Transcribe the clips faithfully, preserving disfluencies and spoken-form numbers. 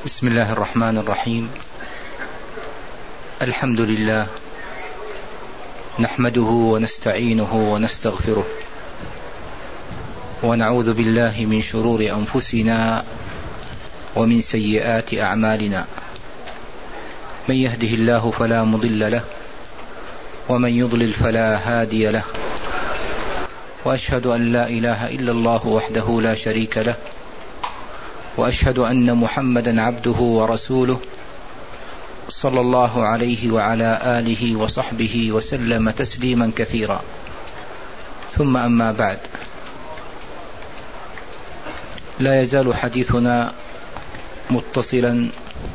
بسم الله الرحمن الرحيم. الحمد لله نحمده ونستعينه ونستغفره ونعوذ بالله من شرور أنفسنا ومن سيئات أعمالنا، من يهده الله فلا مضل له ومن يضلل فلا هادي له، وأشهد أن لا إله إلا الله وحده لا شريك له، وأشهد أن محمدا عبده ورسوله صلى الله عليه وعلى آله وصحبه وسلم تسليما كثيرا، ثم أما بعد، لا يزال حديثنا متصلا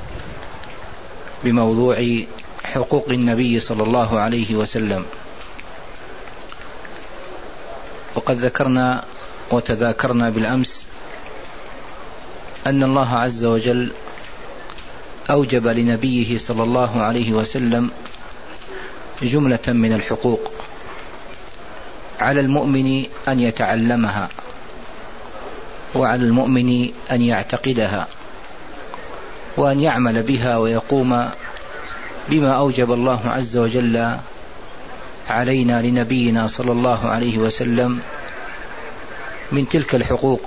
بموضوع حقوق النبي صلى الله عليه وسلم. وقد ذكرنا وتذاكرنا بالأمس أن الله عز وجل أوجب لنبيه صلى الله عليه وسلم جملة من الحقوق على المؤمن أن يتعلمها، وعلى المؤمن أن يعتقدها وأن يعمل بها ويقوم بما أوجب الله عز وجل علينا لنبينا صلى الله عليه وسلم من تلك الحقوق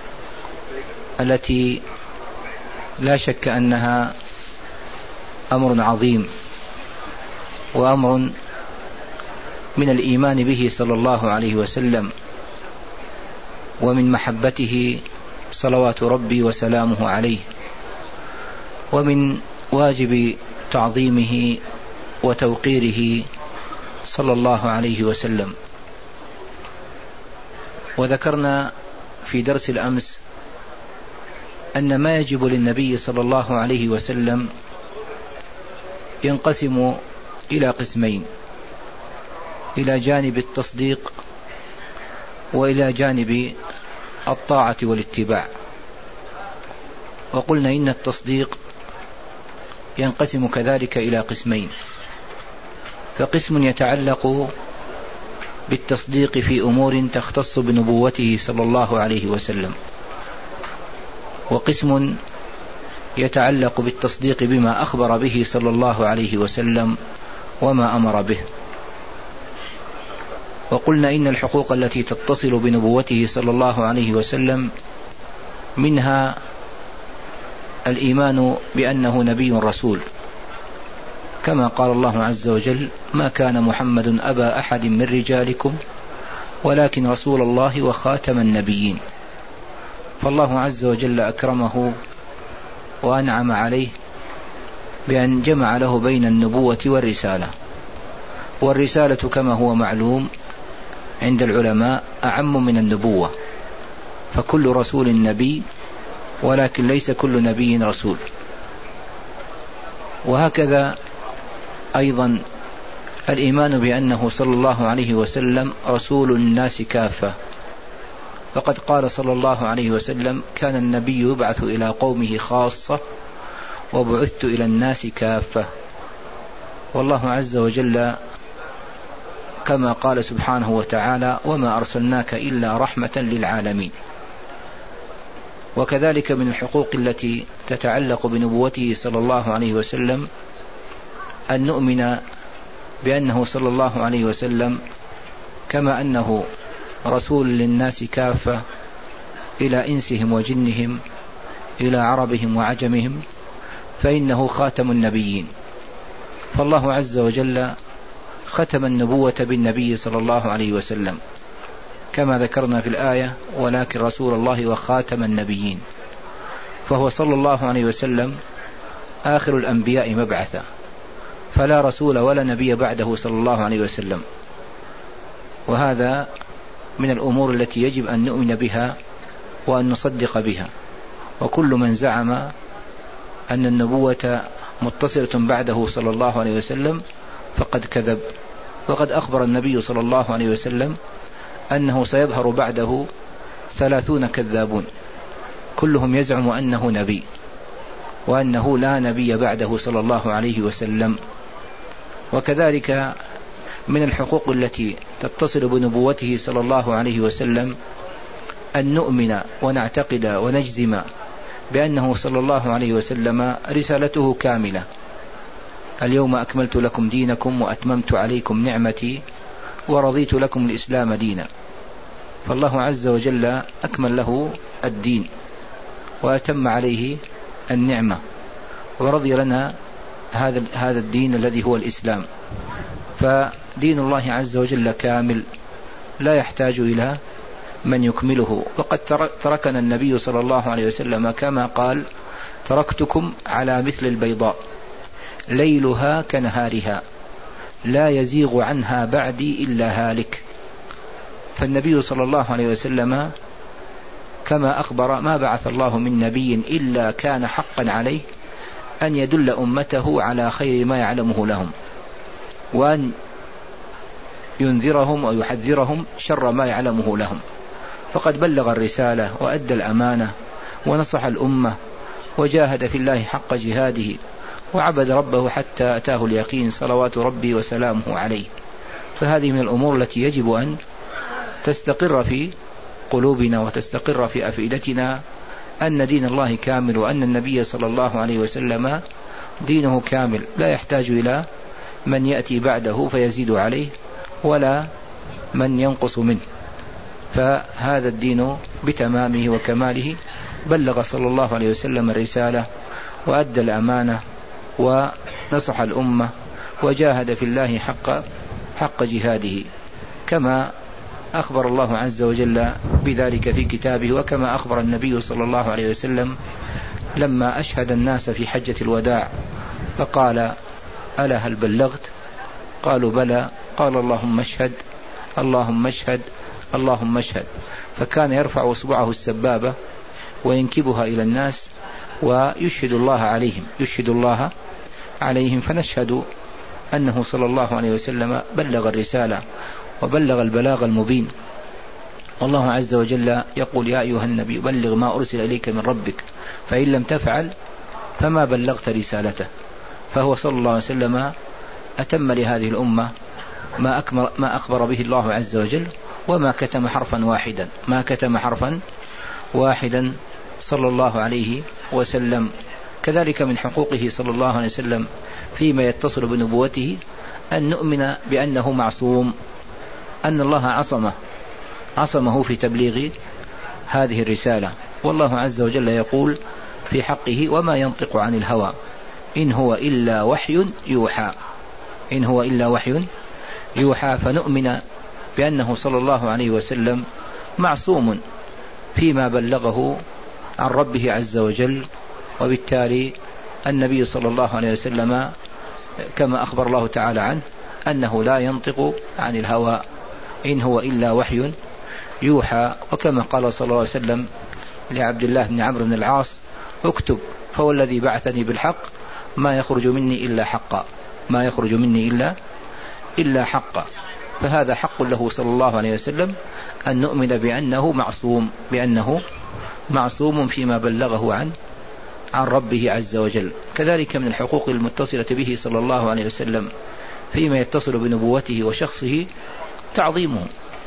التي لا شك أنها أمر عظيم وأمر من الإيمان به صلى الله عليه وسلم ومن محبته صلوات ربي وسلامه عليه، ومن واجب تعظيمه وتوقيره صلى الله عليه وسلم. وذكرنا في درس الأمس أن ما يجب للنبي صلى الله عليه وسلم ينقسم إلى قسمين، إلى جانب التصديق وإلى جانب الطاعة والاتباع. وقلنا إن التصديق ينقسم كذلك إلى قسمين، فقسم يتعلق بالتصديق في أمور تختص بنبوته صلى الله عليه وسلم، وقسم يتعلق بالتصديق بما أخبر به صلى الله عليه وسلم وما أمر به. وقلنا إن الحقوق التي تتصل بنبوته صلى الله عليه وسلم منها الإيمان بأنه نبي رسول، كما قال الله عز وجل: ما كان محمد أبا أحد من رجالكم ولكن رسول الله وخاتم النبيين. فالله عز وجل أكرمه وأنعم عليه بأن جمع له بين النبوة والرسالة، والرسالة كما هو معلوم عند العلماء أعم من النبوة، فكل رسول نبي ولكن ليس كل نبي رسول. وهكذا أيضا الإيمان بأنه صلى الله عليه وسلم رسول الناس كافة، فقد قال صلى الله عليه وسلم: كان النبي يبعث إلى قومه خاصة وبعثت إلى الناس كافة. والله عز وجل كما قال سبحانه وتعالى: وما أرسلناك إلا رحمة للعالمين. وكذلك من الحقوق التي تتعلق بنبوته صلى الله عليه وسلم أن نؤمن بأنه صلى الله عليه وسلم كما أنه رسول للناس كافة إلى إنسهم وجنهم، إلى عربهم وعجمهم، فإنه خاتم النبيين. فالله عز وجل ختم النبوة بالنبي صلى الله عليه وسلم كما ذكرنا في الآية: ولكن رسول الله وخاتم النبيين. فهو صلى الله عليه وسلم آخر الأنبياء مبعثا، فلا رسول ولا نبي بعده صلى الله عليه وسلم. وهذا من الأمور التي يجب أن نؤمن بها وأن نصدق بها. وكل من زعم أن النبوة متصلة بعده صلى الله عليه وسلم فقد كذب. وقد أخبر النبي صلى الله عليه وسلم أنه سيظهر بعده ثلاثون كذابون كلهم يزعم أنه نبي، وأنه لا نبي بعده صلى الله عليه وسلم. وكذلك من الحقوق التي تتصل بنبوته صلى الله عليه وسلم أن نؤمن ونعتقد ونجزم بأنه صلى الله عليه وسلم رسالته كاملة: اليوم أكملت لكم دينكم وأتممت عليكم نعمتي ورضيت لكم الإسلام دينا. فالله عز وجل أكمل له الدين وأتم عليه النعمة ورضي لنا هذا هذا الدين الذي هو الإسلام. فدين الله عز وجل كامل لا يحتاج إلى من يكمله. وقد تركنا النبي صلى الله عليه وسلم كما قال: تركتكم على مثل البيضاء ليلها كنهارها لا يزيغ عنها بعدي إلا هالك. فالنبي صلى الله عليه وسلم كما أخبر: ما بعث الله من نبي إلا كان حقا عليه أن يدل أمته على خير ما يعلمه لهم، وأن ينذرهم ويحذرهم شر ما يعلمه لهم. فقد بلغ الرسالة وأدى الأمانة ونصح الأمة وجاهد في الله حق جهاده وعبد ربه حتى أتاه اليقين صلوات ربي وسلامه عليه. فهذه من الأمور التي يجب أن تستقر في قلوبنا وتستقر في أفئدتنا، أن دين الله كامل، وأن النبي صلى الله عليه وسلم دينه كامل لا يحتاج إلى من يأتي بعده فيزيد عليه ولا من ينقص منه. فهذا الدين بتمامه وكماله بلغ صلى الله عليه وسلم الرسالة وأدى الأمانة ونصح الأمة وجاهد في الله حق حق جهاده، كما أخبر الله عز وجل بذلك في كتابه، وكما أخبر النبي صلى الله عليه وسلم لما أشهد الناس في حجة الوداع فقال: ألا هل بلغت؟ قالوا: بلى. قال: اللهم اشهد اللهم اشهد اللهم اشهد. فكان يرفع اصبعه السبابة وينكبها إلى الناس ويشهد الله عليهم يشهد الله عليهم فنشهد أنه صلى الله عليه وسلم بلغ الرسالة وبلغ البلاغ المبين. والله عز وجل يقول: يا أيها النبي بلغ ما أرسل إليك من ربك فإن لم تفعل فما بلغت رسالته. فهو صلى الله عليه وسلم أتم لهذه الأمة ما, ما أخبر به الله عز وجل، وما كتم حرفا واحدا ما كتم حرفا واحدا صلى الله عليه وسلم. كذلك من حقوقه صلى الله عليه وسلم فيما يتصل بنبوته أن نؤمن بأنه معصوم، أن الله عصمه عصمه في تبليغ هذه الرسالة. والله عز وجل يقول في حقه: وما ينطق عن الهوى إن هو إلا وحي يوحى إن هو إلا وحي يوحى. فنؤمن بأنه صلى الله عليه وسلم معصوم فيما بلغه عن ربه عز وجل، وبالتالي النبي صلى الله عليه وسلم كما أخبر الله تعالى عنه أنه لا ينطق عن الهوى إن هو إلا وحي يوحى. وكما قال صلى الله عليه وسلم لعبد الله بن عمرو بن العاص: اكتب فهو الذي بعثني بالحق ما يخرج مني إلا حقا ما يخرج مني إلا إلا حقا. فهذا حق له صلى الله عليه وسلم أن نؤمن بأنه معصوم بأنه معصوم فيما بلغه عن عن ربه عز وجل. كذلك من الحقوق المتصلة به صلى الله عليه وسلم فيما يتصل بنبوته وشخصه تعظيمه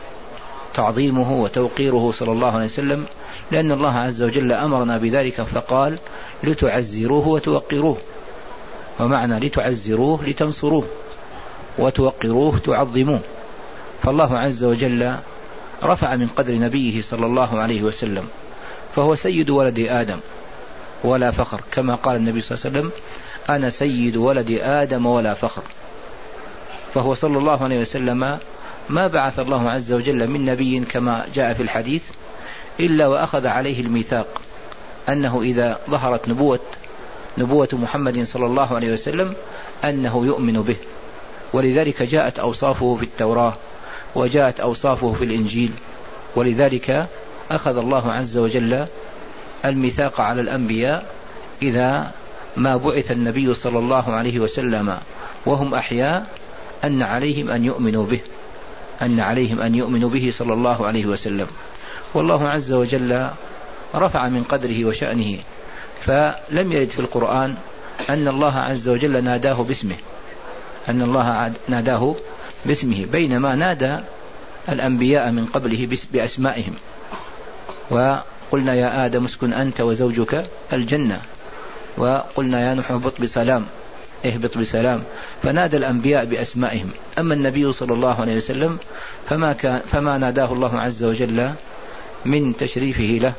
تعظيمه وتوقيره صلى الله عليه وسلم، لأن الله عز وجل أمرنا بذلك فقال: لتعزروه وتوقروه. ومعنى لتعزروه لتنصروه وتوقروه تعظموه. فالله عز وجل رفع من قدر نبيه صلى الله عليه وسلم، فهو سيد ولد آدم ولا فخر، كما قال النبي صلى الله عليه وسلم: أنا سيد ولد آدم ولا فخر. فهو صلى الله عليه وسلم ما بعث الله عز وجل من نبي كما جاء في الحديث إلا وأخذ عليه الميثاق أنه إذا ظهرت نبوة نبوة محمد صلى الله عليه وسلم أنه يؤمن به. ولذلك جاءت أوصافه في التوراة وجاءت أوصافه في الإنجيل. ولذلك أخذ الله عز وجل الميثاق على الأنبياء إذا ما بعث النبي صلى الله عليه وسلم وهم أحياء أن عليهم أن يؤمنوا به أن عليهم أن يؤمنوا به صلى الله عليه وسلم. والله عز وجل رفع من قدره وشأنه، فلم يرد في القرآن أن الله عز وجل ناداه باسمه أن الله ناداه باسمه بينما نادى الأنبياء من قبله بأسمائهم. قلنا يا آدم اسكن أنت وزوجك الجنة، وقلنا يا نوح اهبط بسلام اهبط بسلام، فنادى الأنبياء بأسمائهم. أما النبي صلى الله عليه وسلم فما, كان فما ناداه الله عز وجل من تشريفه له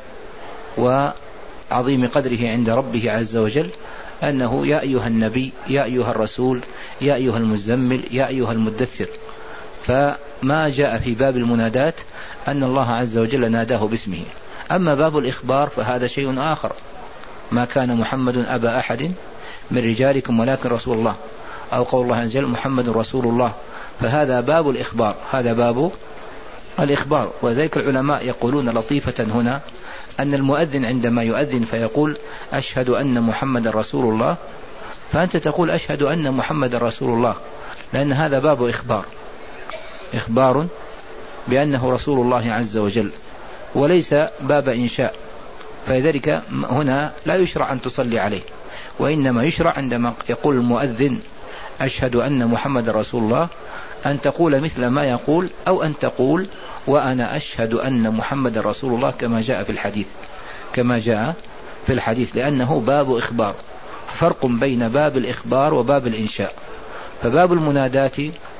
وعظيم قدره عند ربه عز وجل أنه يا أيها النبي، يا أيها الرسول، يا أيها المزمل، يا أيها المدثر. فما جاء في باب المنادات أن الله عز وجل ناداه باسمه. أما باب الإخبار فهذا شيء آخر، ما كان محمد أبا أحد من رجالكم ولكن رسول الله، أو قول الله عز وجل محمد رسول الله، فهذا باب الإخبار، هذا باب الإخبار. وذلك العلماء يقولون لطيفة هنا أن المؤذن عندما يؤذن فيقول أشهد أن محمد رسول الله، فأنت تقول أشهد أن محمد رسول الله، لأن هذا باب إخبار، إخبار بأنه رسول الله عز وجل، وليس باب إنشاء. فلذلك هنا لا يشرع أن تصلي عليه، وإنما يشرع عندما يقول المؤذن أشهد أن محمد رسول الله أن تقول مثل ما يقول، أو أن تقول وأنا أشهد أن محمد رسول الله كما جاء في الحديث، كما جاء في الحديث، لأنه باب إخبار. فرق بين باب الإخبار وباب الإنشاء. فباب المنادات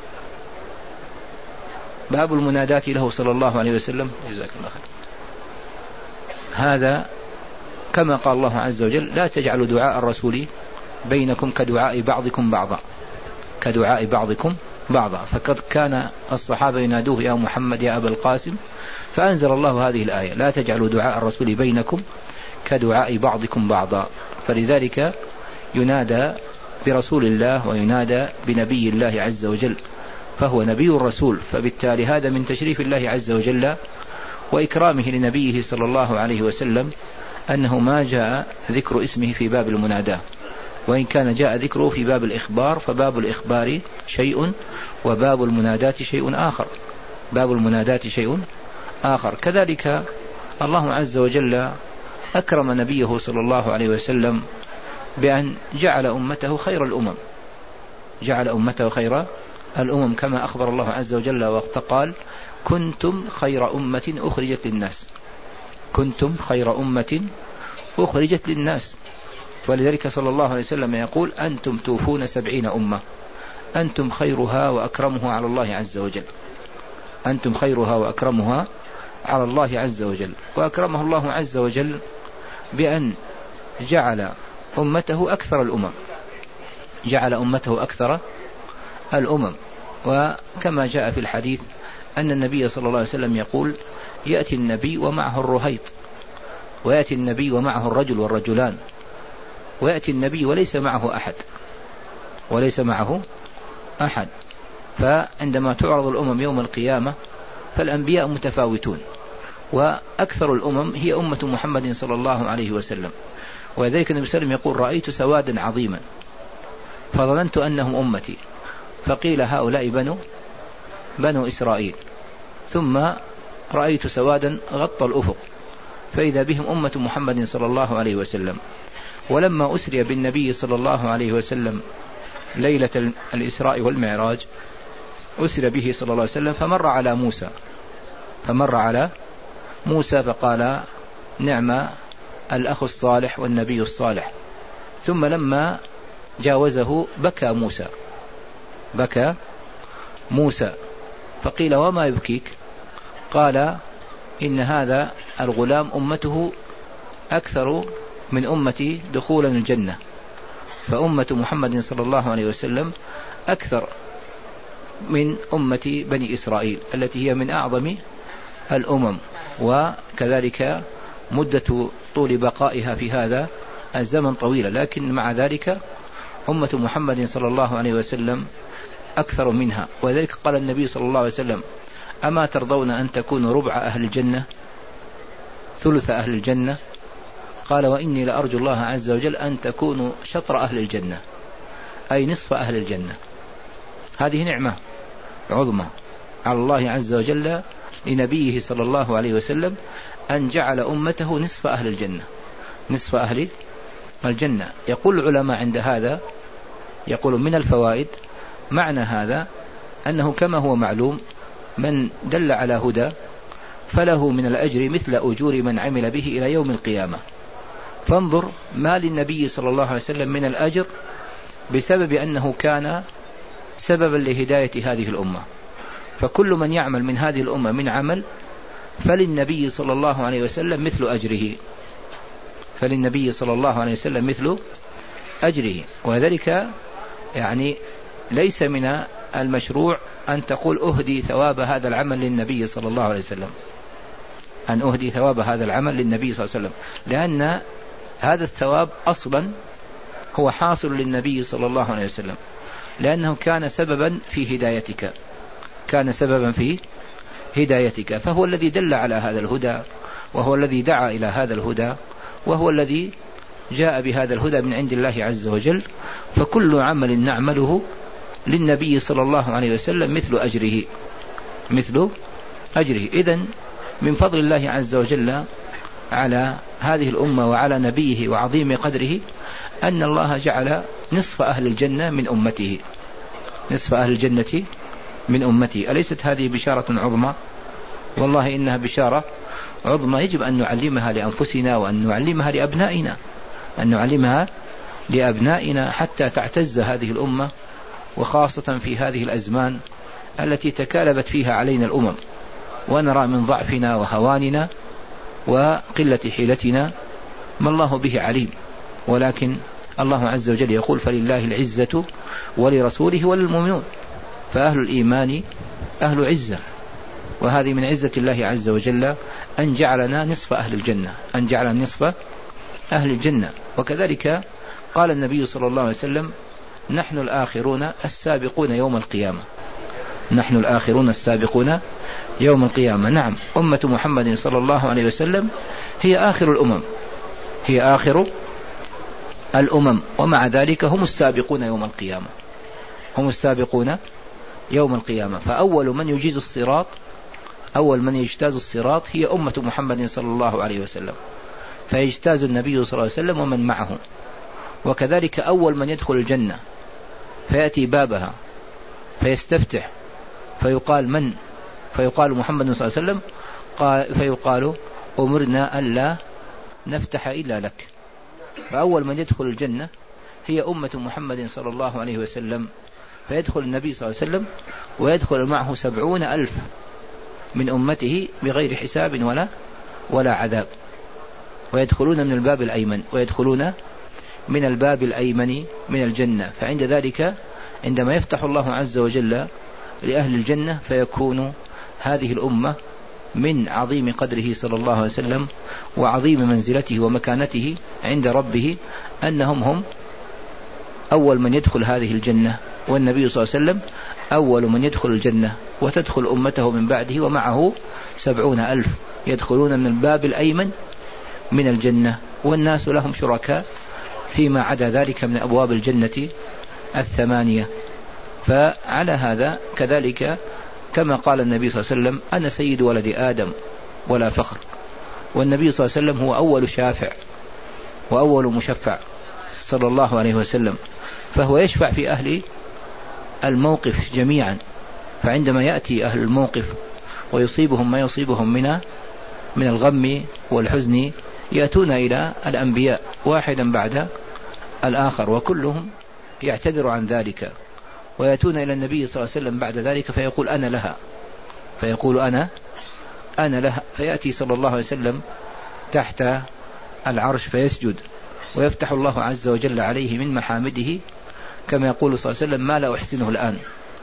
باب المنادات له صلى الله عليه وسلم جزاك الله خير، هذا كما قال الله عز وجل لا تجعلوا دعاء الرسول بينكم كدعاء بعضكم بعضا، كدعاء بعضكم بعضا. فقد كان الصحابة ينادوه يا محمد يا أبا القاسم، فأنزل الله هذه الآية لا تجعلوا دعاء الرسول بينكم كدعاء بعضكم بعضا. فلذلك ينادى برسول الله وينادى بنبي الله عز وجل، فهو نبي الرسول، فبالتالي هذا من تشريف الله عز وجل وإكرامه لنبيه صلى الله عليه وسلم أنه ما جاء ذكر اسمه في باب المناداة، وإن كان جاء ذكره في باب الإخبار، فباب الإخبار شيء وباب المنادات شيء آخر، باب المنادات شيء آخر. كذلك الله عز وجل أكرم نبيه صلى الله عليه وسلم بأن جعل أمته خير الأمم، جعل أمته خير الأمم كما أخبر الله عز وجل وقال كنتم خير أمة أخرجت للناس، كنتم خير أمة أخرجت للناس. ولذلك صلى الله عليه وسلم يقول أنتم توفون سبعين أمة، أنتم خيرها وأكرمها على الله عز وجل، أنتم خيرها وأكرمها على الله عز وجل. وأكرمه الله عز وجل بأن جعل أمته أكثر الأمم، جعل أمته أكثر الأمم. وكما جاء في الحديث أن النبي صلى الله عليه وسلم يقول يأتي النبي ومعه الرهيط، ويأتي النبي ومعه الرجل والرجلان، ويأتي النبي وليس معه أحد، وليس معه أحد. فعندما تعرض الأمم يوم القيامة فالأنبياء متفاوتون، وأكثر الأمم هي أمة محمد صلى الله عليه وسلم. وذلك النبي صلى الله عليه وسلم يقول رأيت سوادا عظيما فظننت أنهم أمتي، فقيل هؤلاء بنو بنو إسرائيل، ثم رأيت سوادا غطى الأفق فإذا بهم أمة محمد صلى الله عليه وسلم. ولما أسري بالنبي صلى الله عليه وسلم ليلة الإسراء والمعراج أسري به صلى الله عليه وسلم فمر على موسى، فمر على موسى فقال نعم الأخ الصالح والنبي الصالح. ثم لما جاوزه بكى موسى، بكى موسى فقيل وما يبكيك؟ قال إن هذا الغلام أمته أكثر من أمتي دخولا الجنة، فأمة محمد صلى الله عليه وسلم أكثر من أمة بني إسرائيل التي هي من أعظم الأمم، وكذلك مدة طول بقائها في هذا الزمن طويلة، لكن مع ذلك أمة محمد صلى الله عليه وسلم أكثر منها. وذلك قال النبي صلى الله عليه وسلم أما ترضون أن تكونوا ربع أهل الجنة ثلث أهل الجنة؟ قال وإني لأرجو الله عز وجل أن تكونوا شطر أهل الجنة، أي نصف أهل الجنة. هذه نعمة عظمى على الله عز وجل لنبيه صلى الله عليه وسلم أن جعل أمته نصف أهل الجنة، نصف أهل الجنة. يقول العلماء عند هذا، يقول من الفوائد معنى هذا أنه كما هو معلوم من دل على هدى فله من الأجر مثل أجور من عمل به إلى يوم القيامة. فانظر ما للنبي صلى الله عليه وسلم من الأجر بسبب أنه كان سببا لهداية هذه الأمة. فكل من يعمل من هذه الأمة من عمل فللنبي صلى الله عليه وسلم مثل أجره، فللنبي صلى الله عليه وسلم مثل أجره. وذلك يعني ليس من المشروع أن تقول أهدي ثواب هذا العمل للنبي صلى الله عليه وسلم، أن أهدي ثواب هذا العمل للنبي صلى الله عليه وسلم، لأن هذا الثواب أصلا هو حاصل للنبي صلى الله عليه وسلم، لأنه كان سببا في هدايتك، كان سببا في هدايتك، فهو الذي دل على هذا الهدى، وهو الذي دعا إلى هذا الهدى، وهو الذي جاء بهذا الهدى من عند الله عز وجل. فكل عمل نعمله للنبي صلى الله عليه وسلم مثل أجره، مثل أجره. إذن من فضل الله عز وجل على هذه الأمة وعلى نبيه وعظيم قدره أن الله جعل نصف أهل الجنة من أمته، نصف أهل الجنة من أمته. أليست هذه بشارة عظمى؟ والله إنها بشارة عظمى يجب أن نعلمها لأنفسنا وأن نعلمها لأبنائنا، أن نعلمها لأبنائنا حتى تعتز هذه الأمة، وخاصة في هذه الأزمان التي تكالبت فيها علينا الأمم، ونرى من ضعفنا وهواننا وقلة حيلتنا ما الله به عليم. ولكن الله عز وجل يقول فلله العزة ولرسوله وللمؤمنون، فأهل الإيمان أهل عزة، وهذه من عزة الله عز وجل أن جعلنا نصف أهل الجنة، أن جعلنا نصف أهل الجنة. وكذلك قال النبي صلى الله عليه وسلم نحن الآخرون السابقون يوم القيامة، نحن الآخرون السابقون يوم القيامة. نعم، أمة محمد صلى الله عليه وسلم هي آخر الأمم، هي آخر الأمم، ومع ذلك هم السابقون يوم القيامة، هم السابقون يوم القيامة. فأول من يجيز الصراط، أول من يجتاز الصراط هي أمة محمد صلى الله عليه وسلم، فيجتاز النبي صلى الله عليه وسلم ومن معه. وكذلك أول من يدخل الجنة فيأتي بابها فيستفتح فيقال من؟ فيقال محمد صلى الله عليه وسلم، فيقال أمرنا ألا نفتح إلا لك. فأول من يدخل الجنة هي أمة محمد صلى الله عليه وسلم، فيدخل النبي صلى الله عليه وسلم ويدخل معه سبعون ألف من أمته بغير حساب ولا ولا عذاب، ويدخلون من الباب الأيمن، ويدخلون من الباب الأيمن من الجنة. فعند ذلك عندما يفتح الله عز وجل لأهل الجنة فيكون هذه الأمة من عظيم قدره صلى الله عليه وسلم وعظيم منزلته ومكانته عند ربه أنهم هم أول من يدخل هذه الجنة، والنبي صلى الله عليه وسلم أول من يدخل الجنة، وتدخل أمته من بعده ومعه سبعون ألف يدخلون من الباب الأيمن من الجنة، والناس لهم شركاء فيما عدا ذلك من أبواب الجنة الثمانية. فعلى هذا كذلك كما قال النبي صلى الله عليه وسلم أنا سيد ولد آدم ولا فخر، والنبي صلى الله عليه وسلم هو أول شافع وأول مشفع صلى الله عليه وسلم، فهو يشفع في أهل الموقف جميعا. فعندما يأتي أهل الموقف ويصيبهم ما يصيبهم من من الغم والحزن يأتون إلى الأنبياء واحدا بعد الآخر، وكلهم يعتذر عن ذلك، ويأتون إلى النبي صلى الله عليه وسلم بعد ذلك فيقول أنا لها، فيقول أنا أنا لها، فيأتي صلى الله عليه وسلم تحت العرش فيسجد، ويفتح الله عز وجل عليه من محامده كما يقول صلى الله عليه وسلم ما لا أحسنه الآن،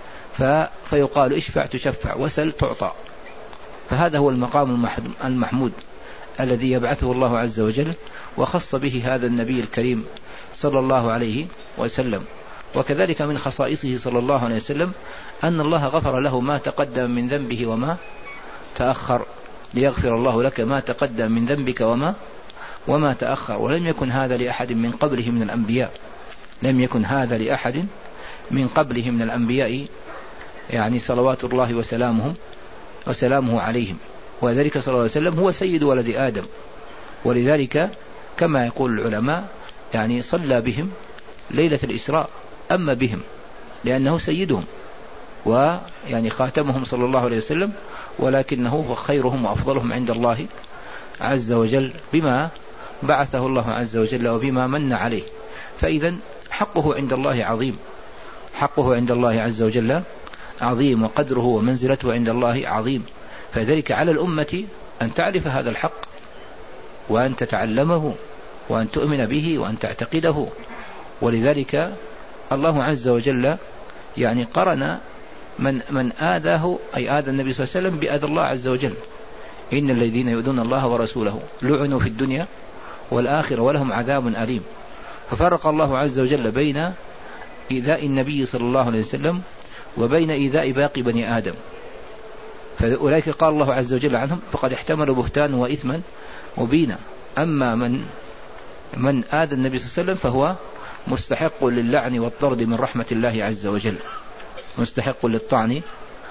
فيقال اشفع تشفع وسل تعطى. فهذا هو المقام المحمود الذي يبعثه الله عز وجل، وخص به هذا النبي الكريم صلى الله عليه وسلم. وكذلك من خصائصه صلى الله عليه وسلم أن الله غفر له ما تقدم من ذنبه وما تأخر، ليغفر الله لك ما تقدم من ذنبك وما وما تأخر. ولم يكن هذا لأحد من قبله من الأنبياء، لم يكن هذا لأحد من قبله من الأنبياء، يعني صلوات الله وسلامهم وسلامه عليهم. وذلك صلى الله عليه وسلم هو سيد ولد آدم، ولذلك كما يقول العلماء يعني صلى بهم ليلة الإسراء، أما بهم لأنه سيدهم ويعني خاتمهم صلى الله عليه وسلم، ولكنه خيرهم وأفضلهم عند الله عز وجل بما بعثه الله عز وجل وبما من عليه. فإذا حقه عند الله عظيم، حقه عند الله عز وجل عظيم، وقدره ومنزلته عند الله عظيم. فذلك على الأمة أن تعرف هذا الحق وأن تتعلمه وأن تؤمن به وأن تعتقده. ولذلك الله عز وجل يعني قرن من من آذاه أي آذى النبي صلى الله عليه وسلم بآذى الله عز وجل. إن الذين يؤذون الله ورسوله لعنوا في الدنيا والآخرة ولهم عذاب أليم. ففرق الله عز وجل بين إيذاء النبي صلى الله عليه وسلم وبين إيذاء باقي بني آدم. فأولئك قال الله عز وجل عنهم فقد احتملوا بهتانا وإثما مبينا. أما من من آذى النبي صلى الله عليه وسلم فهو مستحق للعن والطرد من رحمة الله عز وجل، مستحق للطعن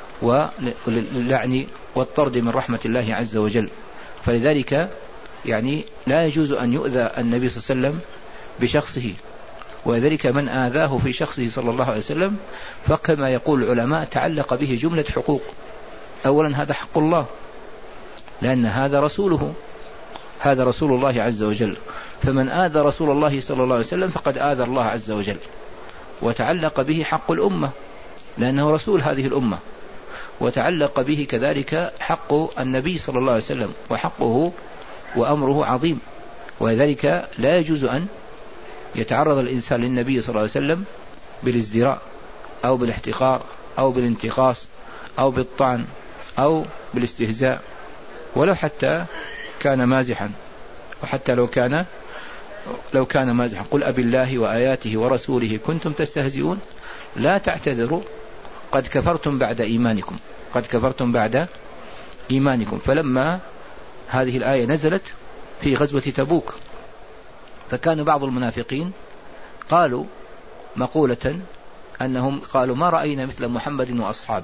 وللعن والطرد من رحمة الله عز وجل. فلذلك يعني لا يجوز أن يؤذى النبي صلى الله عليه وسلم بشخصه. وذلك من آذاه في شخصه صلى الله عليه وسلم فكما يقول العلماء تعلق به جملة حقوق. أولا هذا حق الله لأن هذا رسوله، هذا رسول الله عز وجل، فمن آذى رسول الله صلى الله عليه وسلم فقد آذى الله عز وجل. وتعلق به حق الأمة لأنه رسول هذه الأمة، وتعلق به كذلك حق النبي صلى الله عليه وسلم، وحقه وأمره عظيم. ولذلك لا يجوز أن يتعرض الإنسان للنبي صلى الله عليه وسلم بالازدراء أو بالاحتقار أو بالانتقاص أو بالطعن أو بالاستهزاء، ولو حتى كان مازحا، وحتى لو كان لو كان مازحا. قل أبي الله وآياته ورسوله كنتم تستهزئون لا تعتذروا قد كفرتم بعد إيمانكم، قد كفرتم بعد إيمانكم. فلما هذه الآية نزلت في غزوة تبوك فكان بعض المنافقين قالوا مقولة أنهم قالوا ما رأينا مثل محمد وأصحابه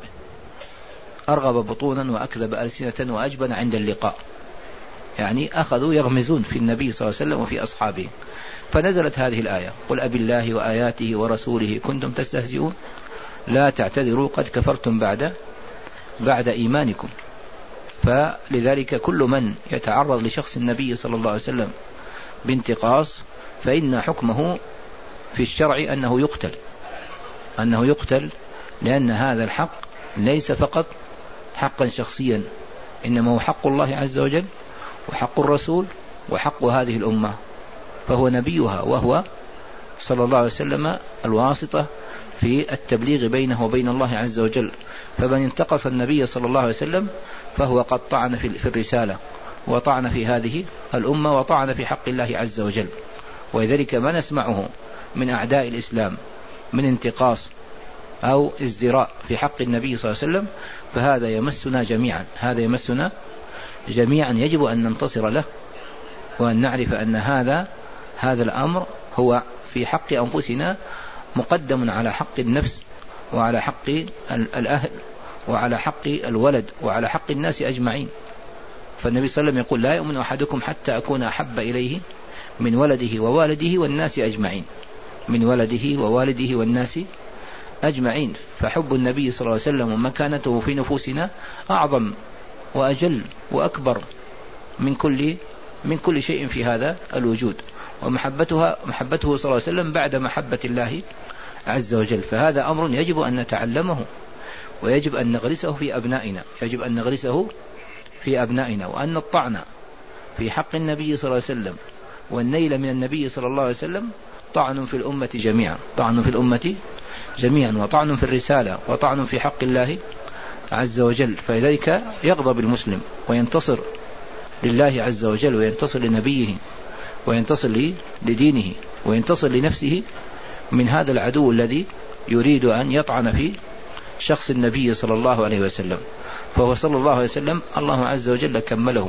أرغب بطونا وأكذب ألسنة وأجبن عند اللقاء. يعني أخذوا يغمزون في النبي صلى الله عليه وسلم وفي أصحابه. فنزلت هذه الآية قل أبي الله وآياته ورسوله كنتم تستهزئون لا تعتذروا قد كفرتم بعد بعد إيمانكم. فلذلك كل من يتعرض لشخص النبي صلى الله عليه وسلم بانتقاص فإن حكمه في الشرع أنه يقتل، أنه يقتل لأن هذا الحق ليس فقط حقا شخصيا، إنما هو حق الله عز وجل وحق الرسول وحق هذه الأمة، فهو نبيها وهو صلى الله عليه وسلم الواسطة في التبليغ بينه وبين الله عز وجل. فمن انتقص النبي صلى الله عليه وسلم فهو قد طعن في الرسالة وطعن في هذه الأمة وطعن في حق الله عز وجل. ولذلك ما نسمعه من أعداء الإسلام من انتقاص أو ازدراء في حق النبي صلى الله عليه وسلم فهذا يمسنا جميعا، هذا يمسنا جميعا. يجب أن ننتصر له وأن نعرف أن هذا هذا الأمر هو في حق أنفسنا مقدم على حق النفس وعلى حق الأهل وعلى حق الولد وعلى حق الناس أجمعين. فالنبي صلى الله عليه وسلم يقول لا يؤمن أحدكم حتى أكون أحب إليه من ولده ووالده والناس أجمعين، من ولده ووالده والناس أجمعين. فحب النبي صلى الله عليه وسلم ومكانته في نفوسنا أعظم وأجل وأكبر من كل من كل شيء في هذا الوجود، ومحبتها محبته صلى الله عليه وسلم بعد محبة الله عز وجل. فهذا أمر يجب أن نتعلمه ويجب أن نغرسه في أبنائنا، يجب أن نغرسه في أبنائنا. وأن الطعن في حق النبي صلى الله عليه وسلم والنيل من النبي صلى الله عليه وسلم طعن في الأمة جميعا، طعن في الأمة جميعا، وطعن في الرسالة، وطعن في حق الله عز وجل. فلذلك يغضب المسلم وينتصر لله عز وجل وينتصر لنبيه وينتصر لدينه وينتصر لنفسه من هذا العدو الذي يريد أن يطعن في شخص النبي صلى الله عليه وسلم. فهو صلى الله عليه وسلم الله عز وجل كمله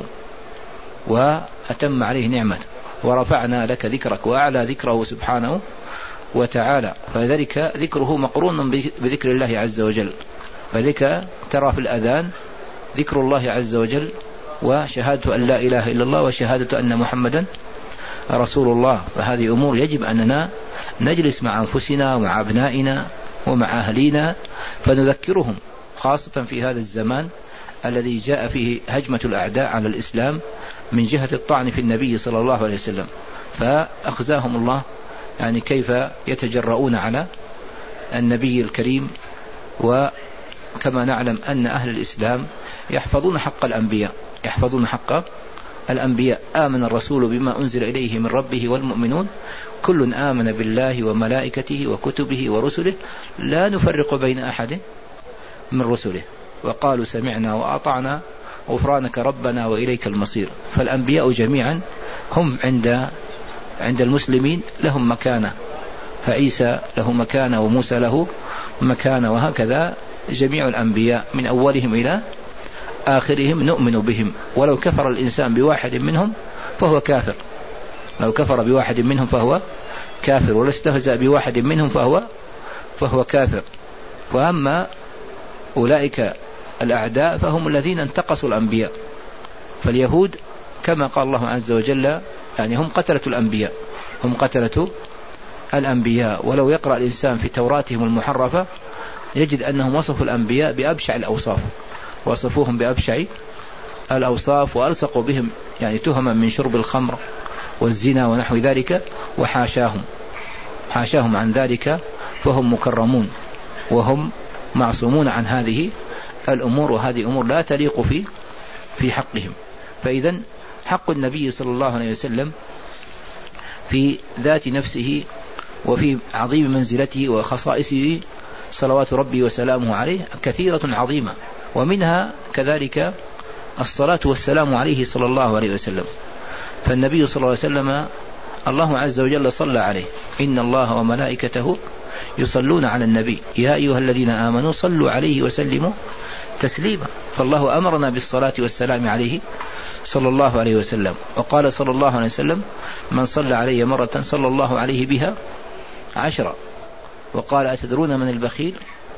وأتم عليه نعمة ورفعنا لك ذكرك وأعلى ذكره سبحانه وتعالى. فذلك ذكره مقرون بذكر الله عز وجل. فذلك ترى في الأذان ذكر الله عز وجل وشهادة أن لا إله إلا الله وشهادة أن محمدا رسول الله. فهذه أمور يجب أننا نجلس مع أنفسنا ومع أبنائنا ومع أهلينا فنذكرهم خاصة في هذا الزمان الذي جاء فيه هجمة الأعداء على الإسلام من جهة الطعن في النبي صلى الله عليه وسلم، فأخزاهم الله يعني كيف يتجرؤون على النبي الكريم. وكما نعلم أن أهل الإسلام يحفظون حق الأنبياء يحفظون حق الأنبياء آمن الرسول بما أنزل إليه من ربه والمؤمنون كل آمن بالله وملائكته وكتبه ورسله لا نفرق بين أحد من رسله وقالوا سمعنا وأطعنا غفرانك ربنا وإليك المصير. فالأنبياء جميعا هم عند عند المسلمين لهم مكانة، فعيسى له مكانة وموسى له مكانة، وهكذا جميع الأنبياء من أولهم إلى آخرهم نؤمن بهم. ولو كفر الإنسان بواحد منهم فهو كافر لو كفر بواحد منهم فهو كافر ولو استهزأ بواحد منهم فهو فهو كافر. وأما أولئك الأعداء فهم الذين انتقصوا الأنبياء. فاليهود كما قال الله عز وجل يعني هم قتلة الأنبياء هم قتلة الأنبياء. ولو يقرأ الإنسان في توراتهم المحرفة يجد أنهم وصفوا الأنبياء بأبشع الأوصاف وصفوهم بأبشع الأوصاف وألصقوا بهم يعني تهما من شرب الخمر والزنا ونحو ذلك، وحاشاهم حاشاهم عن ذلك، فهم مكرمون وهم معصومون عن هذه الأمور، وهذه أمور لا تليق في في حقهم. فإذا حق النبي صلى الله عليه وسلم في ذات نفسه وفي عظيم منزلته وخصائصه صلوات ربي وسلامه عليه كثيرة عظيمة، ومنها كذلك الصلاة والسلام عليه صلى الله عليه وسلم. فالنبي صلى الله عليه وسلم الله عز وجل صلى عليه إن الله وملائكته يصلون على النبي يا أيها الذين آمنوا صلوا عليه وسلموا تسليما. فالله أمرنا بالصلاة والسلام عليه صلى الله عليه وسلم، وقال صلى الله عليه وسلم من صلى علي مرة صلى الله عليه بها عشرة. وقال أتدرون من البخيل؟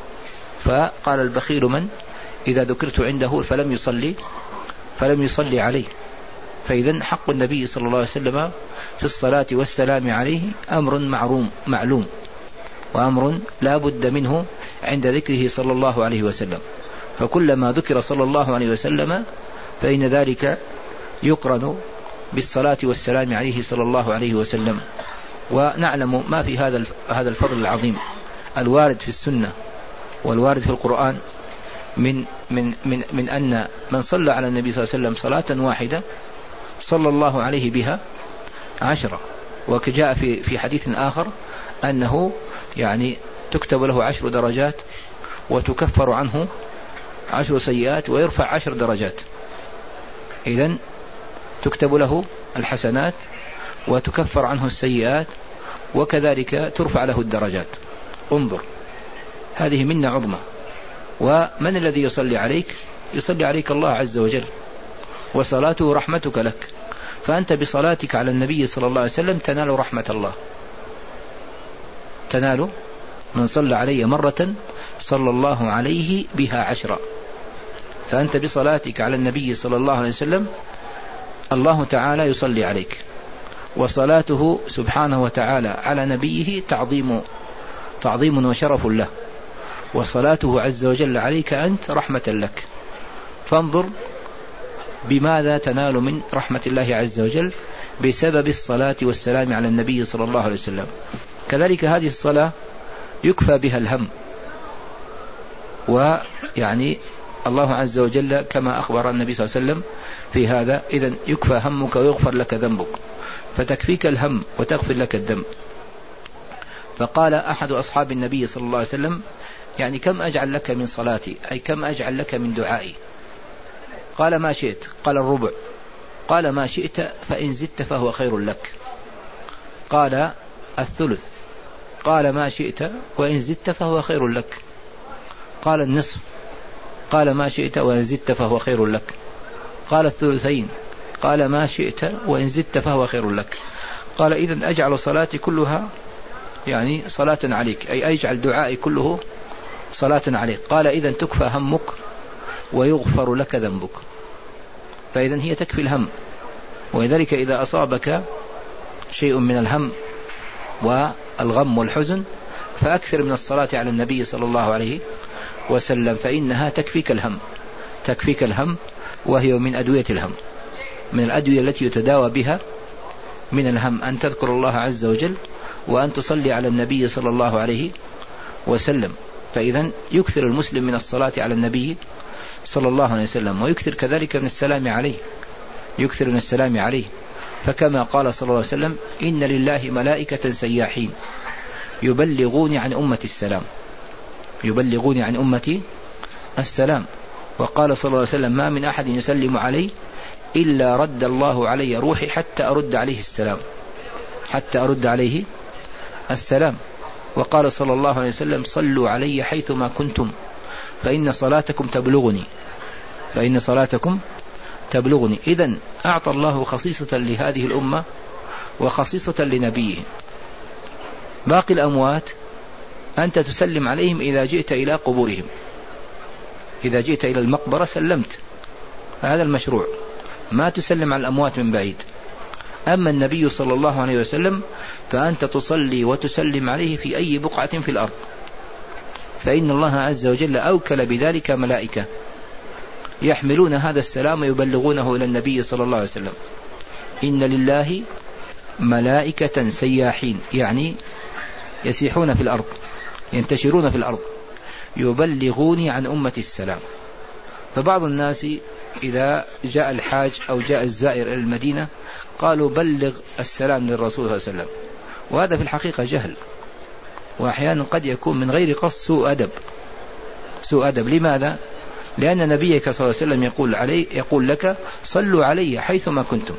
فقال البخيل من إذا ذكرت عنده فلم يصلي فلم يصلي عليه. فإذا حق النبي صلى الله عليه وسلم في الصلاة والسلام عليه أمر معروم معلوم، وأمر لا بد منه عند ذكره صلى الله عليه وسلم. فكلما ذكر صلى الله عليه وسلم فإن ذلك يقرن بالصلاة والسلام عليه صلى الله عليه وسلم. ونعلم ما في هذا هذا الفضل العظيم الوارد في السنة والوارد في القرآن من من من من أن من صلى على النبي صلى الله عليه وسلم صلاة واحدة صلى الله عليه بها عشرة. وكجاء في في حديث آخر أنه يعني تكتب له عشر درجات وتكفر عنه عشر سيئات ويرفع عشر درجات. إذن تكتب له الحسنات وتكفر عنه السيئات وكذلك ترفع له الدرجات. انظر، هذه منة عظمى. ومن الذي يصلي عليك؟ يصلي عليك الله عز وجل، وصلاته رحمتك لك. فأنت بصلاتك على النبي صلى الله عليه وسلم تنال رحمة الله، تنال من صلى علي مرة صلى الله عليه بها عشرة. فأنت بصلاتك على النبي صلى الله عليه وسلم الله تعالى يصلي عليك، وصلاته سبحانه وتعالى على نبيه تعظيم تعظيم وشرف له، وصلاته عز وجل عليك أنت رحمة لك. فانظر بماذا تنال من رحمة الله عز وجل بسبب الصلاة والسلام على النبي صلى الله عليه وسلم. كذلك هذه الصلاة يكفى بها الهم، ويعني الله عز وجل كما أخبر النبي صلى الله عليه وسلم في هذا إذن يكفى همك ويغفر لك ذنبك، فتكفيك الهم وتغفر لك الذنب. فقال أحد أصحاب النبي صلى الله عليه وسلم يعني كم أجعل لك من صلاتي، أي كم أجعل لك من دعائي؟ قال ما شئت. قال الربع. قال ما شئت فإن زدت فهو خير لك. قال الثلث. قال ما شئت وإن زدت فهو خير لك. قال النصف. قال ما شئت وإن زدت فهو خير لك. قال الثلثين. قال ما شئت وإن زدت فهو خير لك. قال إذن أجعل صلاتي كلها يعني صلاة عليك، أي أجعل دعائي كله صلاة عليك. قال إذن تكفى همك ويغفر لك ذنبك. فإذن هي تكفي الهم. ولذلك إذا أصابك شيء من الهم والغم والحزن فأكثر من الصلاة على النبي صلى الله عليه وسلم، فإنها تكفيك الهم. تكفيك الهم، وهي من أدوية الهم، من الأدوية التي يتداوى بها من الهم، أن تذكر الله عز وجل وأن تصلي على النبي صلى الله عليه وسلم. فإذا يكثر المسلم من الصلاة على النبي صلى الله عليه وسلم، ويكثر كذلك من السلام عليه، يكثر من السلام عليه. فكما قال صلى الله عليه وسلم: إن لله ملائكة سياحين يبلغوني عن أمتي السلام، يبلغوني عن أمتي السلام. وقال صلى الله عليه وسلم: ما من أحد يسلم علي إلا رد الله علي روحي حتى أرد عليه السلام، حتى أرد عليه السلام. وقال صلى الله عليه وسلم: صلوا علي حيثما كنتم فإن صلاتكم تبلغني، فإن صلاتكم تبلغني. إذن أعطى الله خصيصة لهذه الأمة وخصيصة لنبيه. باقي الأموات أنت تسلم عليهم إذا جئت إلى قبورهم، إذا جئت إلى المقبرة سلمت، هذا المشروع، ما تسلم على الأموات من بعيد. أما النبي صلى الله عليه وسلم فأنت تصلي وتسلم عليه في أي بقعة في الأرض، فإن الله عز وجل أوكل بذلك ملائكة يحملون هذا السلام ويبلغونه إلى النبي صلى الله عليه وسلم. إن لله ملائكة سياحين، يعني يسيحون في الأرض، ينتشرون في الأرض، يبلغوني عن أمتي السلام. فبعض الناس إذا جاء الحاج أو جاء الزائر إلى المدينة قالوا: بلغ السلام للرسول صلى الله عليه وسلم، وهذا في الحقيقة جهل، وأحيانا قد يكون من غير قصد سوء أدب، سوء أدب. لماذا؟ لأن نبيك صلى الله عليه وسلم يقول علي يقول لك: صلوا علي حيثما كنتم،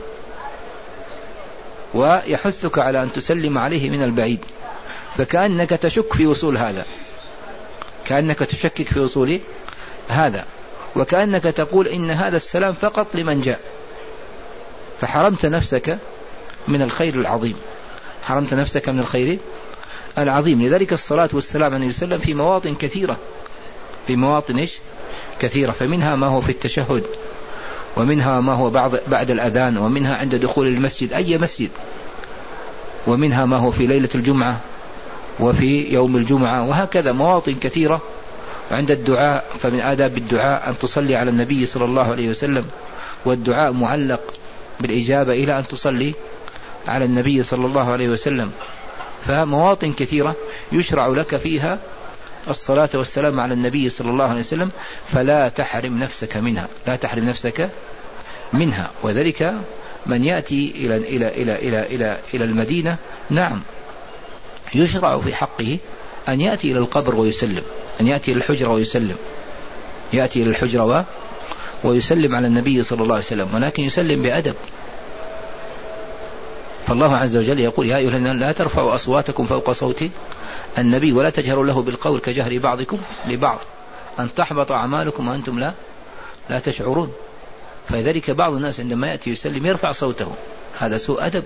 ويحثك على أن تسلم عليه من البعيد، فكأنك تشك في وصول هذا، كأنك تشكك في وصول هذا، وكأنك تقول إن هذا السلام فقط لمن جاء، فحرمت نفسك من الخير العظيم، حرمت نفسك من الخير العظيم. لذلك الصلاة والسلام عليه وسلم في مواطن كثيرة، في مواطن إيش كثيرة، فمنها ما هو في التشهد، ومنها ما هو بعد, بعد الأذان، ومنها عند دخول المسجد أي مسجد، ومنها ما هو في ليلة الجمعة وفي يوم الجمعة، وهكذا مواطن كثيرة. عند الدعاء فمن آداب الدعاء أن تصلي على النبي صلى الله عليه وسلم، والدعاء معلق بالإجابة إلى أن تصلي على النبي صلى الله عليه وسلم. فمواطن كثيرة يشرع لك فيها الصلاة والسلام على النبي صلى الله عليه وسلم، فلا تحرم نفسك منها، لا تحرم نفسك منها. وذلك من يأتي إلى إلى إلى إلى إلى إلى المدينة، نعم يشرع في حقه أن يأتي إلى القبر ويسلم، أن يأتي إلى الحجرة ويسلم، يأتي إلى الحجرة ويسلم على النبي صلى الله عليه وسلم، ولكن يسلم بأدب. فالله عز وجل يقول: يا أيها الذين لا ترفعوا أصواتكم فوق صوت النبي ولا تجهروا له بالقول كجهر بعضكم لبعض أن تحبط أعمالكم وأنتم لا لا تشعرون. فلذلك بعض الناس عندما يأتي يسلم يرفع صوته، هذا سوء أدب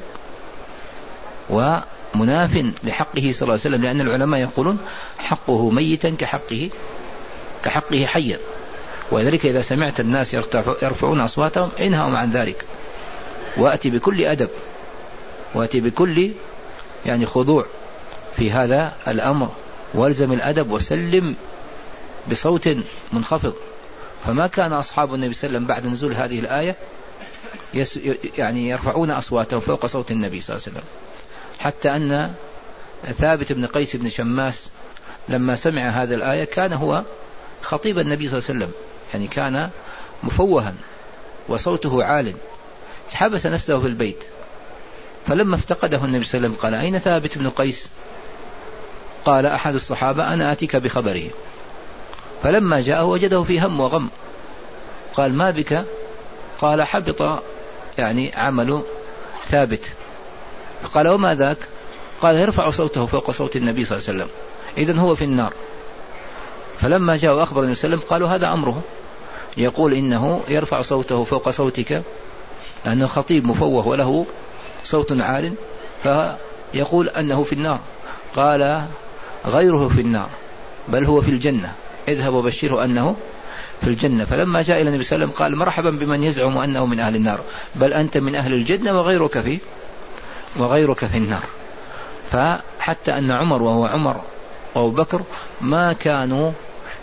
ومناف لحقه صلى الله عليه وسلم، لأن العلماء يقولون: حقه ميتا كحقه كحقه حيا. ولذلك إذا سمعت الناس يرفعون أصواتهم انههم عن ذلك، وأتي بكل أدب، وأتي بكل يعني خضوع في هذا الأمر، والزم الأدب وسلم بصوت منخفض. فما كان أصحاب النبي صلى الله عليه وسلم بعد نزول هذه الآية يس يعني يرفعون أصواتهم فوق صوت النبي صلى الله عليه وسلم، حتى أن ثابت بن قيس بن شماس لما سمع هذه الآية كان هو خطيب النبي صلى الله عليه وسلم، يعني كان مفوها وصوته عال، حبس نفسه في البيت. فلما افتقده النبي صلى الله عليه وسلم قال: أين ثابت بن قيس؟ قال أحد الصحابة: أنا آتيك بخبره. فلما جاءه وجده في هم وغم، قال: ما بك؟ قال: حبط يعني عمل ثابت. فقال: وما ذاك؟ قال: يرفع صوته فوق صوت النبي صلى الله عليه وسلم، إذن هو في النار. فلما جاء وأخبر النبي صلى الله عليه وسلم قالوا: هذا أمره، يقول إنه يرفع صوته فوق صوتك لأنه خطيب مفوه وله صوت عال، فيقول أنه في النار. قال: غيره في النار، بل هو في الجنة، اذهب وبشره أنه في الجنة. فلما جاء إلى النبي صلى الله عليه وسلم قال: مرحبا بمن يزعم أنه من أهل النار، بل أنت من أهل الجنة وغيرك في وغيرك في النار. فحتى أن عمر وهو عمر وأبو بكر ما كانوا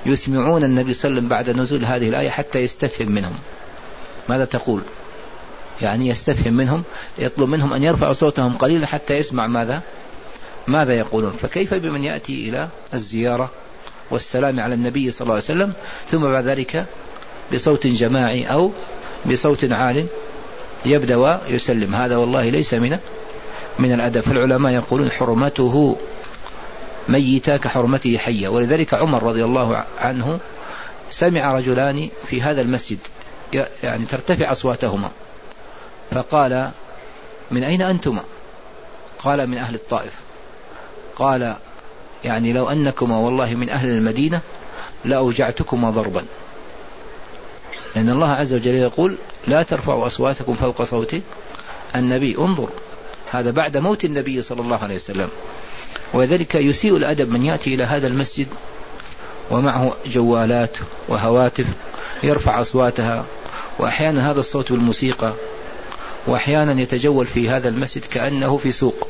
يسمعون النبي صلى الله عليه وسلم بعد نزول هذه الآية حتى يستفهم منهم. ماذا تقول؟ يعني يستفهم منهم، يطلب منهم أن يرفعوا صوتهم قليلا حتى يسمع ماذا ماذا يقولون. فكيف بمن يأتي إلى الزيارة والسلام على النبي صلى الله عليه وسلم ثم بعد ذلك بصوت جماعي أو بصوت عال يبدأ ويسلم؟ هذا والله ليس من من الأدب. فالعلماء يقولون حرمته ميتا كحرمته حية. ولذلك عمر رضي الله عنه سمع رجلان في هذا المسجد يعني ترتفع أصواتهما، فقال: من أين أنتما؟ قال: من أهل الطائف. قال: يعني لو أنكما والله من أهل المدينة لأوجعتكما ضربا، لأن الله عز وجل يقول: لا ترفعوا أصواتكم فوق صوت النبي. انظر، هذا بعد موت النبي صلى الله عليه وسلم. وذلك يسيء الأدب من يأتي إلى هذا المسجد ومعه جوالات وهواتف يرفع أصواتها، وأحيانا هذا الصوت بالموسيقى، وأحيانا يتجول في هذا المسجد كأنه في سوق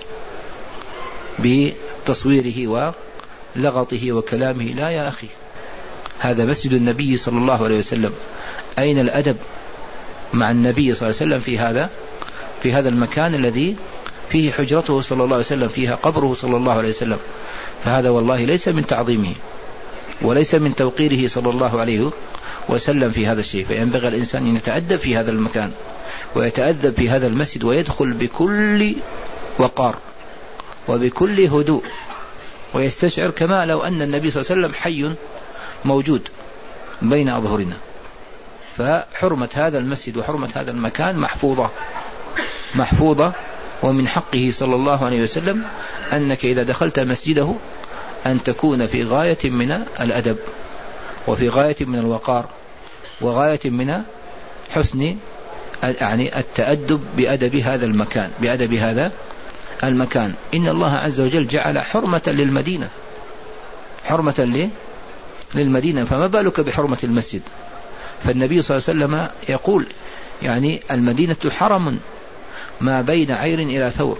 بتصويره ولغطه وكلامه. لا يا أخي، هذا مسجد النبي صلى الله عليه وسلم. أين الأدب مع النبي صلى الله عليه وسلم في هذا في هذا المكان الذي فيه حجرته صلى الله عليه وسلم، فيها قبره صلى الله عليه وسلم؟ فهذا والله ليس من تعظيمه وليس من توقيره صلى الله عليه وسلم في هذا الشيء. فينبغي الإنسان أن يتأدب في هذا المكان ويتأدب في هذا المسجد ويدخل بكل وقار وبكل هدوء ويستشعر كما لو أن النبي صلى الله عليه وسلم حي موجود بين أظهرنا. فحرمة هذا المسجد وحرمة هذا المكان محفوظة محفوظة ومن حقه صلى الله عليه وسلم أنك إذا دخلت مسجده أن تكون في غاية من الأدب وفي غاية من الوقار وغاية من حسن يعني التأدب بأدب هذا المكان بأدب هذا المكان. إن الله عز وجل جعل حرمة للمدينة حرمة للمدينة، فما بالك بحرمة المسجد؟ فالنبي صلى الله عليه وسلم يقول يعني المدينة حرم ما بين عير إلى ثور.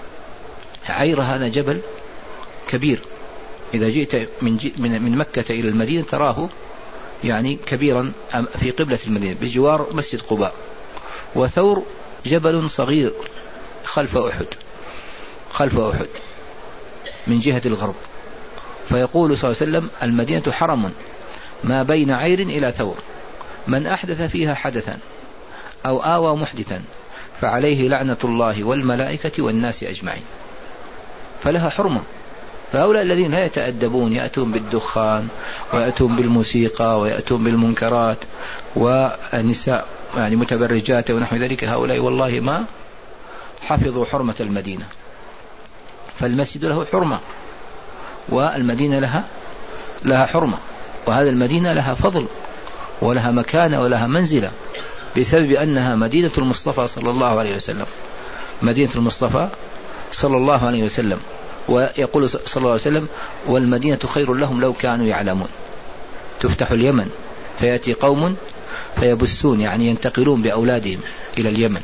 عير هذا جبل كبير، إذا جئت من, من مكة إلى المدينة تراه يعني كبيرا في قبلة المدينة بجوار مسجد قباء. وثور جبل صغير خلف أحد خلف أحد من جهة الغرب. فيقول صلى الله عليه وسلم المدينة حرم ما بين عير إلى ثور، من أحدث فيها حدثا أو آوى محدثا فعليه لعنة الله والملائكة والناس أجمعين. فلها حرمة. فهؤلاء الذين لا يتأدبون يأتون بالدخان ويأتون بالموسيقى ويأتون بالمنكرات والنساء يعني متبرجات ونحو ذلك، هؤلاء والله ما حفظوا حرمة المدينة. فالمسجد له حرمة والمدينة لها لها حرمة، وهذا المدينة لها فضل ولها مكانة ولها منزلة بسبب أنها مدينة المصطفى صلى الله عليه وسلم مدينة المصطفى صلى الله عليه وسلم. ويقول صلى الله عليه وسلم والمدينة خير لهم لو كانوا يعلمون. تفتح اليمن فيأتي قوم فيبسون يعني ينتقلون بأولادهم إلى اليمن،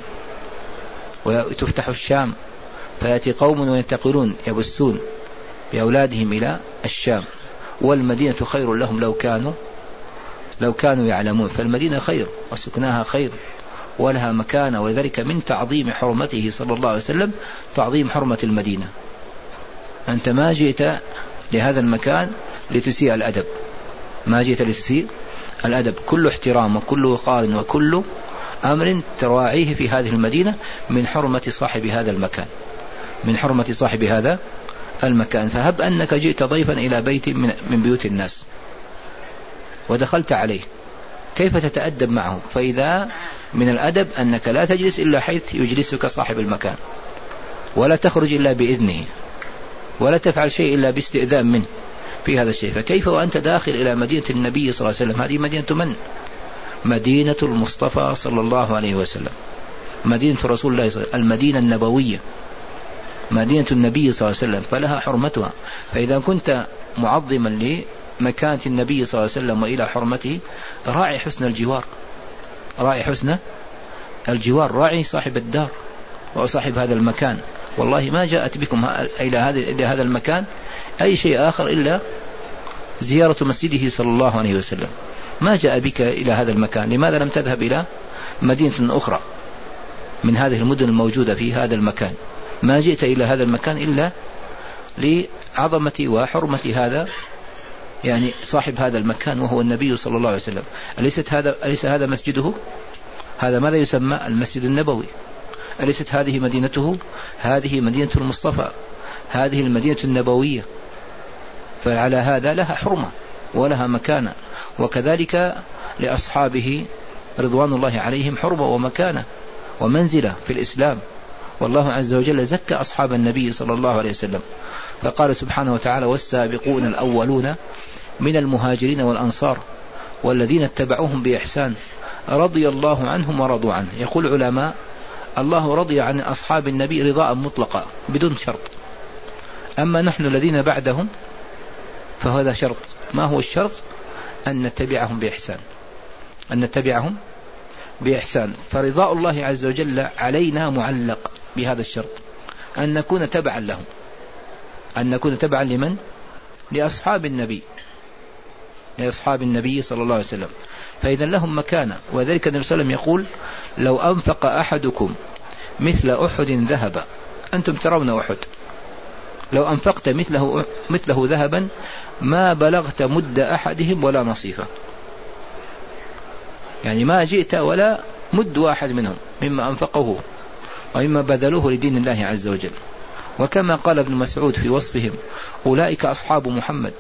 وتفتح الشام فيأتي قوم وينتقلون يبسون بأولادهم إلى الشام. والمدينة خير لهم لو كانوا لو كانوا يعلمون. فالمدينة خير وسكناها خير ولها مكانة، ولذلك من تعظيم حرمته صلى الله عليه وسلم تعظيم حرمة المدينة. أنت ما جئت لهذا المكان لتسيء الأدب، ما جئت لتسيء الأدب. كل احترام وكل وقار وكل أمر تراعيه في هذه المدينة من حرمة صاحب هذا المكان من حرمة صاحب هذا المكان. فهب أنك جئت ضيفا إلى بيت من بيوت الناس ودخلت عليه، كيف تتأدب معه؟ فإذا من الأدب أنك لا تجلس إلا حيث يجلسك صاحب المكان، ولا تخرج إلا بإذنه، ولا تفعل شيء إلا باستئذان منه في هذا الشيء. فكيف وأنت داخل إلى مدينة النبي صلى الله عليه وسلم؟ هذه مدينة من؟ مدينة المصطفى صلى الله عليه وسلم، مدينة رسول الله صلى الله عليه وسلم، المدينة النبوية، مدينة النبي صلى الله عليه وسلم، فلها حرمتها. فإذا كنت معظما لمكانة النبي صلى الله عليه وسلم وإلى حرمته راعي حسن الجوار راعي حسن الجوار راعي صاحب الدار وصاحب هذا المكان. والله ما جاءت بكم إلى هذا إلى هذا المكان أي شيء آخر إلا زيارة مسجده صلى الله عليه وسلم. ما جاء بك إلى هذا المكان؟ لماذا لم تذهب إلى مدينة أخرى من هذه المدن الموجودة في هذا المكان؟ ما جئت إلى هذا المكان إلا لعظمة وحرمة هذا يعني صاحب هذا المكان وهو النبي صلى الله عليه وسلم. أليست هذا أليس هذا مسجده؟ هذا ماذا يسمى؟ المسجد النبوي. أليست هذه مدينته؟ هذه مدينة المصطفى، هذه المدينة النبوية. فعلى هذا لها حرمة ولها مكانة، وكذلك لأصحابه رضوان الله عليهم حرمة ومكانة ومنزلة في الإسلام. والله عز وجل زكى أصحاب النبي صلى الله عليه وسلم، فقال سبحانه وتعالى: والسابقون الأولون من المهاجرين والأنصار والذين اتبعوهم بإحسان رضي الله عنهم ورضوا عنه. يقول العلماء: الله رضي عن أصحاب النبي رضاء مطلقا بدون شرط، أما نحن الذين بعدهم فهذا شرط. ما هو الشرط؟ أن نتبعهم بإحسان، أن نتبعهم بإحسان. فرضاء الله عز وجل علينا معلق بهذا الشرط، أن نكون تبعا لهم، أن نكون تبعا لمن؟ لأصحاب النبي، لأصحاب النبي صلى الله عليه وسلم. فإذا لهم مكانة. وذلك النبي صلى الله عليه وسلم يقول: لو أنفق أحدكم مثل أحد ذهبا، أنتم ترون أحد، لو أنفقت مثله, مثله ذهبا ما بلغت مد أحدهم ولا نصيفه. يعني ما جئت ولا مد واحد منهم مما أنفقه ومما بذلوه لدين الله عز وجل. وكما قال ابن مسعود في وصفهم: أولئك أصحاب محمد،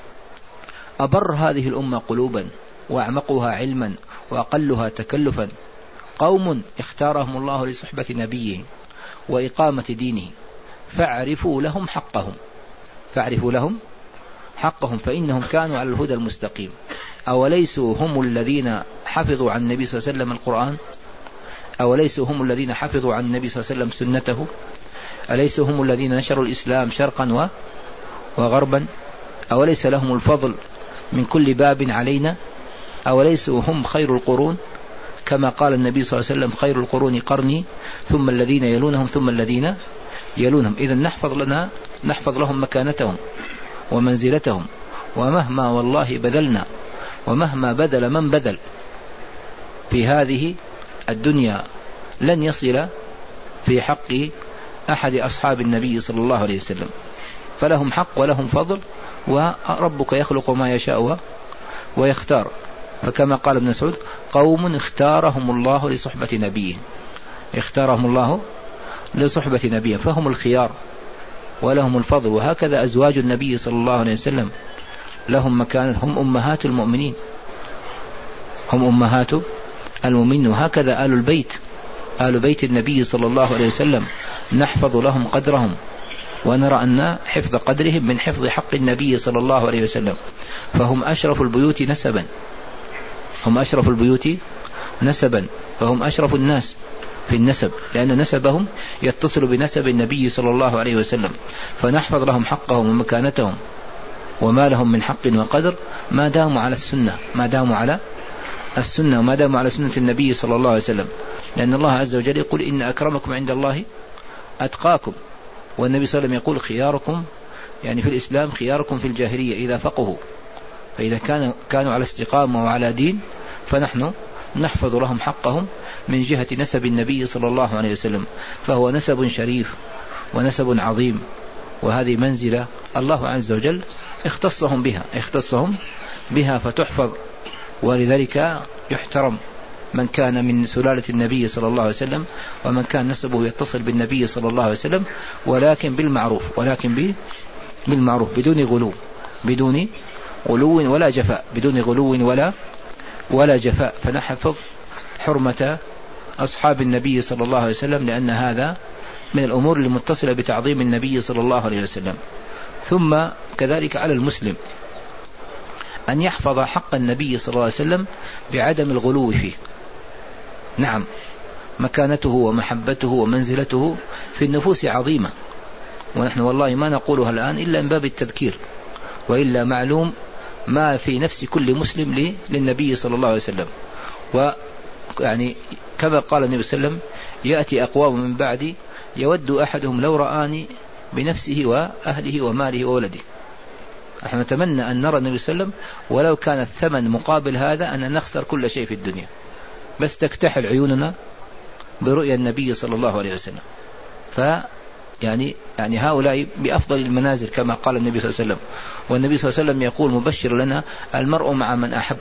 أبر هذه الأمة قلوبا وأعمقها علما وأقلها تكلفا، قوم اختارهم الله لصحبة نبيه وإقامة دينه، فاعرفوا لهم حقهم، فاعرفوا لهم حقهم فإنهم كانوا على الهدى المستقيم. أوليسوا هم الذين حفظوا عن النبي صلى الله عليه وسلم القرآن؟ أوليسوا هم الذين حفظوا عن النبي صلى الله عليه وسلم سنته؟ أليسوا هم الذين نشروا الإسلام شرقا وغربا؟ أوليس لهم الفضل من كل باب علينا؟ أوليسوا هم خير القرون؟ كما قال النبي صلى الله عليه وسلم: خير القرون قرني ثم الذين يلونهم ثم الذين يلونهم. إذن نحفظ لنا نحفظ لهم مكانتهم ومنزلتهم، ومهما والله بذلنا ومهما بذل من بذل في هذه الدنيا لن يصل في حق أحد أصحاب النبي صلى الله عليه وسلم. فلهم حق ولهم فضل، وربك يخلق ما يشاء ويختار. فكما قال ابن مسعود: قوم اختارهم الله لصحبة نبيه، اختارهم الله لصحبة نبيه، فهم الخيار ولهم الفضل. وهكذا أزواج النبي صلى الله عليه وسلم لهم مكان، هم أمهات المؤمنين، هم أمهات المؤمنين. وهكذا آل البيت، آل بيت النبي صلى الله عليه وسلم نحفظ لهم قدرهم، ونرى أن حفظ قدرهم من حفظ حق النبي صلى الله عليه وسلم. فهم أشرف البيوت نسبا، هم أشرف البيوت نسبا، فهم أشرف الناس في النسب، لأن نسبهم يتصل بنسب النبي صلى الله عليه وسلم. فنحفظ لهم حقهم ومكانتهم وما لهم من حق وقدر ما داموا على السنة، ما داموا على السنة وما داموا على سنة النبي صلى الله عليه وسلم. لأن الله عز وجل يقول: إن أكرمكم عند الله أتقاكم. والنبي صلى الله عليه وسلم يقول: خياركم يعني في الإسلام خياركم في الجاهلية إذا فقهوا. فإذا كانوا كانوا على استقامة وعلى دين فنحن نحفظ لهم حقهم من جهة نسب النبي صلى الله عليه وسلم. فهو نسب شريف ونسب عظيم، وهذه منزلة الله عز وجل اختصهم بها اختصهم بها فتحفظ. ولذلك يحترم من كان من سلالة النبي صلى الله عليه وسلم، ومن كان نسبه يتصل بالنبي صلى الله عليه وسلم، ولكن بالمعروف، ولكن بالمعروف بدون غلو، بدون غلو ولا جفاء، بدون غلو ولا ولا جفاء. فنحفظ حرمة أصحاب النبي صلى الله عليه وسلم، لأن هذا من الأمور المتصلة بتعظيم النبي صلى الله عليه وسلم. ثم كذلك على المسلم أن يحفظ حق النبي صلى الله عليه وسلم بعدم الغلو فيه. نعم، مكانته ومحبته ومنزلته في النفوس عظيمة، ونحن والله ما نقولها الآن إلا من باب التذكير، وإلا معلوم ما في نفس كل مسلم للنبي صلى الله عليه وسلم. ويعني كما قال النبي صلى الله عليه وسلم: يأتي أقوام من بعدي يود أحدهم لو رآني بنفسه وأهله وماله وولده. نحن نتمنى أن نرى النبي صلى الله عليه وسلم ولو كان الثمن مقابل هذا أن نخسر كل شيء في الدنيا، بس تكتحل عيوننا برؤيا النبي صلى الله عليه وسلم. ف يعني يعني هؤلاء بأفضل المنازل كما قال النبي صلى الله عليه وسلم. والنبي صلى الله عليه وسلم يقول مبشر لنا: المرء مع من أحب،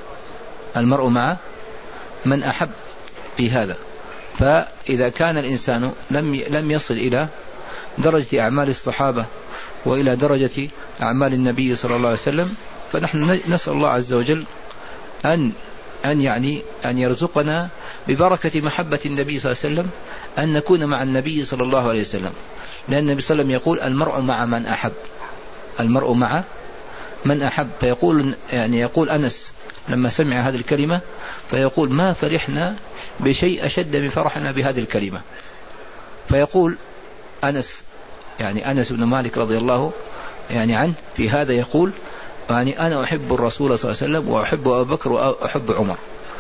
المرء مع من أحب في هذا. فإذا كان الإنسان لم لم يصل إلى درجة أعمال الصحابة وإلى درجة أعمال النبي صلى الله عليه وسلم، فنحن نسأل الله عز وجل أن أن يعني أن يرزقنا ببركة محبة النبي صلى الله عليه وسلم أن نكون مع النبي صلى الله عليه وسلم. لأن النبي صلى الله عليه وسلم يقول: المرء مع من أحب، المرء مع من أحب. فيقول يعني يقول أنس لما سمع هذه الكلمة فيقول: ما فرحنا بشيء أشد من فرحنا بهذه الكلمة. فيقول أنس يعني أنس بن مالك رضي الله يعني عنه في هذا يقول: يعني أنا أحب الرسول صلى الله عليه وسلم وأحب أبو بكر وأحب عمر،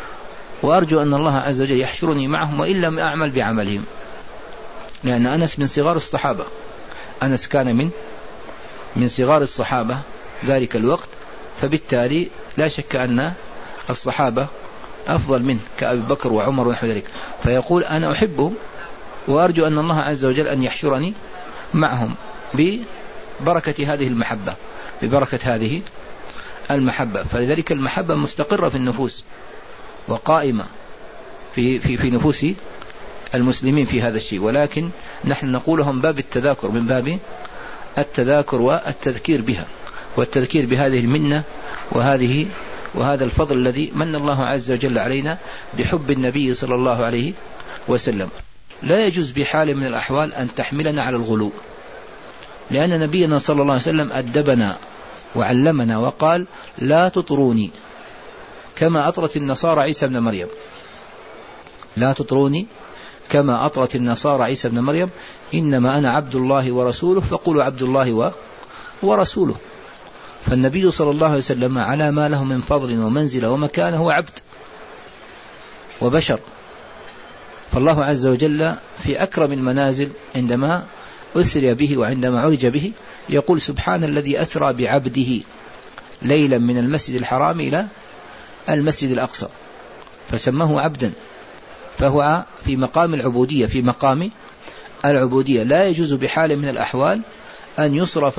وأرجو أن الله عز وجل يحشرني معهم وإن لم أعمل بعملهم. لأن أنس من صغار الصحابة، أنس كان من من صغار الصحابة ذلك الوقت، فبالتالي لا شك أن الصحابة أفضل منه كأبي بكر وعمر ونحو ذلك. فيقول: أنا أحبهم وأرجو أن الله عز وجل أن يحشرني معهم ببركة هذه المحبة، ببركة هذه المحبة. فلذلك المحبة مستقرة في النفوس وقائمة في في في نفوس المسلمين في هذا الشيء، ولكن نحن نقولهم باب التذاكر، من باب التذاكر والتذكير بها، والتذكير بهذه المنة وهذه وهذا الفضل الذي من الله عز وجل علينا بحب النبي صلى الله عليه وسلم. لا يجوز بحال من الأحوال أن تحملنا على الغلو، لأن نبينا صلى الله عليه وسلم أدبنا وعلمنا وقال: لا تطروني كما أطرت النصارى عيسى بن مريم، لا تطروني كما أطرت النصارى عيسى بن مريم، إنما أنا عبد الله ورسوله فقولوا عبد الله ورسوله. فالنبي صلى الله عليه وسلم على ما له من فضل ومنزل ومكانه هو عبد وبشر. فالله عز وجل في أكرم المنازل عندما أسري به وعندما عرج به يقول: سبحان الذي أسرى بعبده ليلا من المسجد الحرام إلى المسجد الأقصى، فسماه عبدا، فهو في مقام العبودية، في مقام العبودية. لا يجوز بحال من الأحوال أن يصرف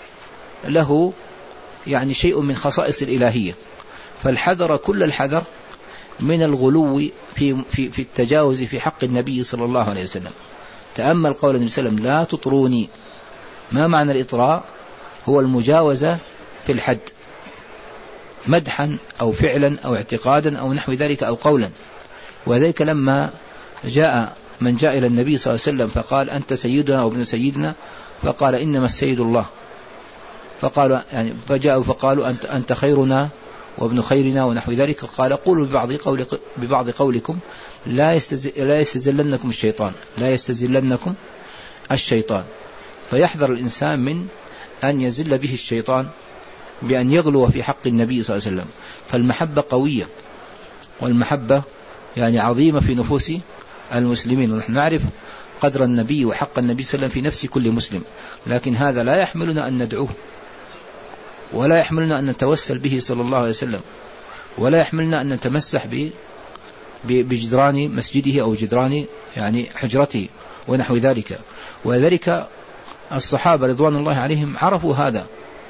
له يعني شيء من خصائص الإلهية. فالحذر كل الحذر من الغلو في, في, في التجاوز في حق النبي صلى الله عليه وسلم. تأمل قول النبي صلى الله عليه وسلم: لا تطروني. ما معنى الإطراء؟ هو المجاوزة في الحد، مدحا أو فعلا أو اعتقادا أو نحو ذلك أو قولا. وذلك لما جاء من جاء إلى النبي صلى الله عليه وسلم فقال: أنت سيدنا وابن سيدنا، فقال: إنما السيد الله. فقالوا يعني فجاءوا فقالوا: أنت, أنت خيرنا وابن خيرنا ونحو ذلك. قال: قولوا ببعض, قول ببعض قولكم لا, يستز... لا يستزلنكم الشيطان، لا يستزلنكم الشيطان. فيحذر الإنسان من أن يزل به الشيطان بأن يغلو في حق النبي صلى الله عليه وسلم. فالمحبة قوية، والمحبة يعني عظيمة في نفوس المسلمين، ونحن نعرف قدر النبي وحق النبي صلى الله عليه وسلم في نفس كل مسلم، لكن هذا لا يحملنا أن ندعوه، ولا يحملنا أن نتوسل به صلى الله عليه وسلم، ولا يحملنا أن نتمسح بجدران مسجده أو جدران يعني حجرته ونحو ذلك. وذلك الصحابة رضوان الله عليهم عرفوا هذا،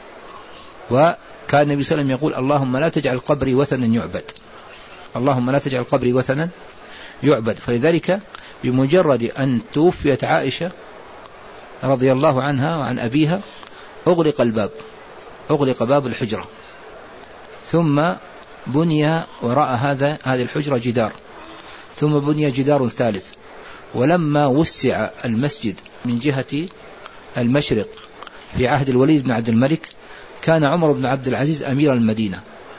وكان النبي صلى الله عليه وسلم يقول: اللهم لا تجعل قبري وثنا يعبد، اللهم لا تجعل قبري وثنا يعبد. فلذلك بمجرد أن توفيت عائشة رضي الله عنها وعن أبيها أغلق الباب، أغلق باب الحجرة، ثم بني وراء هذا هذه الحجرة جدار، ثم بني جدار ثالث. ولما وسع المسجد من جهة المشرق في عهد الوليد بن عبد الملك كان عمر بن عبد العزيز أمير المدينة،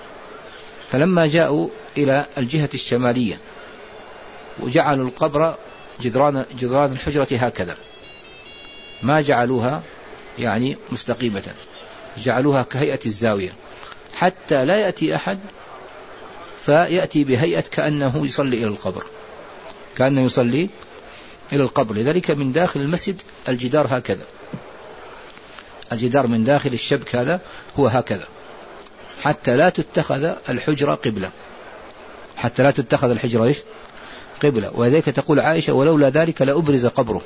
فلما جاءوا إلى الجهة الشمالية وجعلوا القبر جدران, جدران الحجرة هكذا، ما جعلوها يعني مستقيمة، جعلوها كهيئة الزاوية حتى لا يأتي أحد فيأتي بهيئة كأنه يصلي إلى القبر، كأنه يصلي إلى القبر. لذلك من داخل المسجد الجدار هكذا. الجدار من داخل الشبك هذا هو هكذا، حتى لا تتخذ الحجرة قبلة، حتى لا تتخذ الحجرة إيش قبلة. وذلك تقول عائشة: ولولا ذلك لأبرز قبره،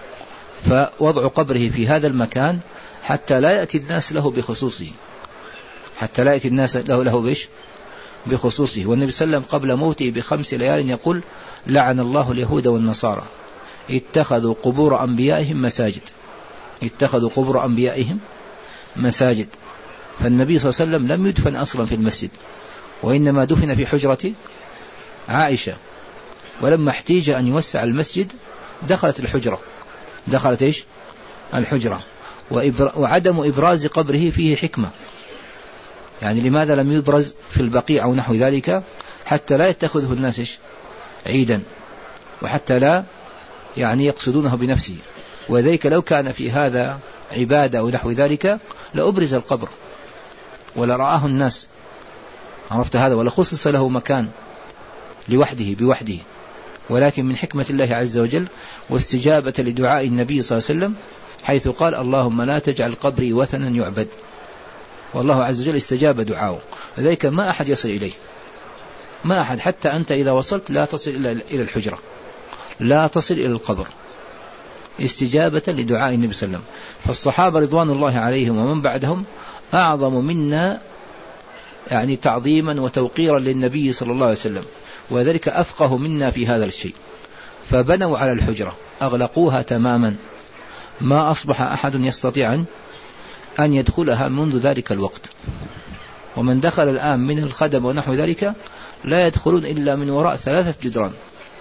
فوضع قبره في هذا المكان حتى لا يأتي الناس له بخصوصه، حتى لا يأتي الناس له له بيش بخصوصه. والنبي صلى الله عليه وسلم قبل موته بخمس ليال يقول: لعن الله اليهود والنصارى اتخذوا قبور أنبيائهم مساجد، اتخذوا قبور أنبيائهم مساجد. فالنبي صلى الله عليه وسلم لم يدفن أصلا في المسجد، وإنما دفن في حجرة عائشة، ولما احتاج أن يوسع المسجد دخلت الحجرة، دخلت إيش الحجرة. وعدم إبراز قبره فيه حكمة، يعني لماذا لم يبرز في البقيع أو نحو ذلك؟ حتى لا يتخذه الناس إيش عيدا، وحتى لا يعني يقصدونه بنفسه. وذلك لو كان في هذا عبادة أو نحو ذلك لأبرز القبر ولا رآه الناس، عرفت هذا، ولا خصص له مكان لوحده بوحده. ولكن من حكمة الله عز وجل واستجابة لدعاء النبي صلى الله عليه وسلم حيث قال: اللهم لا تجعل قبري وثنا يعبد، والله عز وجل استجاب دعاءه. لذلك ما أحد يصل إليه، ما أحد، حتى أنت إذا وصلت لا تصل إلى الحجرة، لا تصل إلى القبر، استجابة لدعاء النبي صلى الله عليه وسلم. فالصحابة رضوان الله عليهم ومن بعدهم أعظم منا يعني تعظيما وتوقيرا للنبي صلى الله عليه وسلم، وذلك أفقه منا في هذا الشيء. فبنوا على الحجرة، أغلقوها تماما، ما أصبح أحد يستطيع أن يدخلها منذ ذلك الوقت. ومن دخل الآن من الخدم ونحو ذلك لا يدخلون إلا من وراء ثلاثة جدران.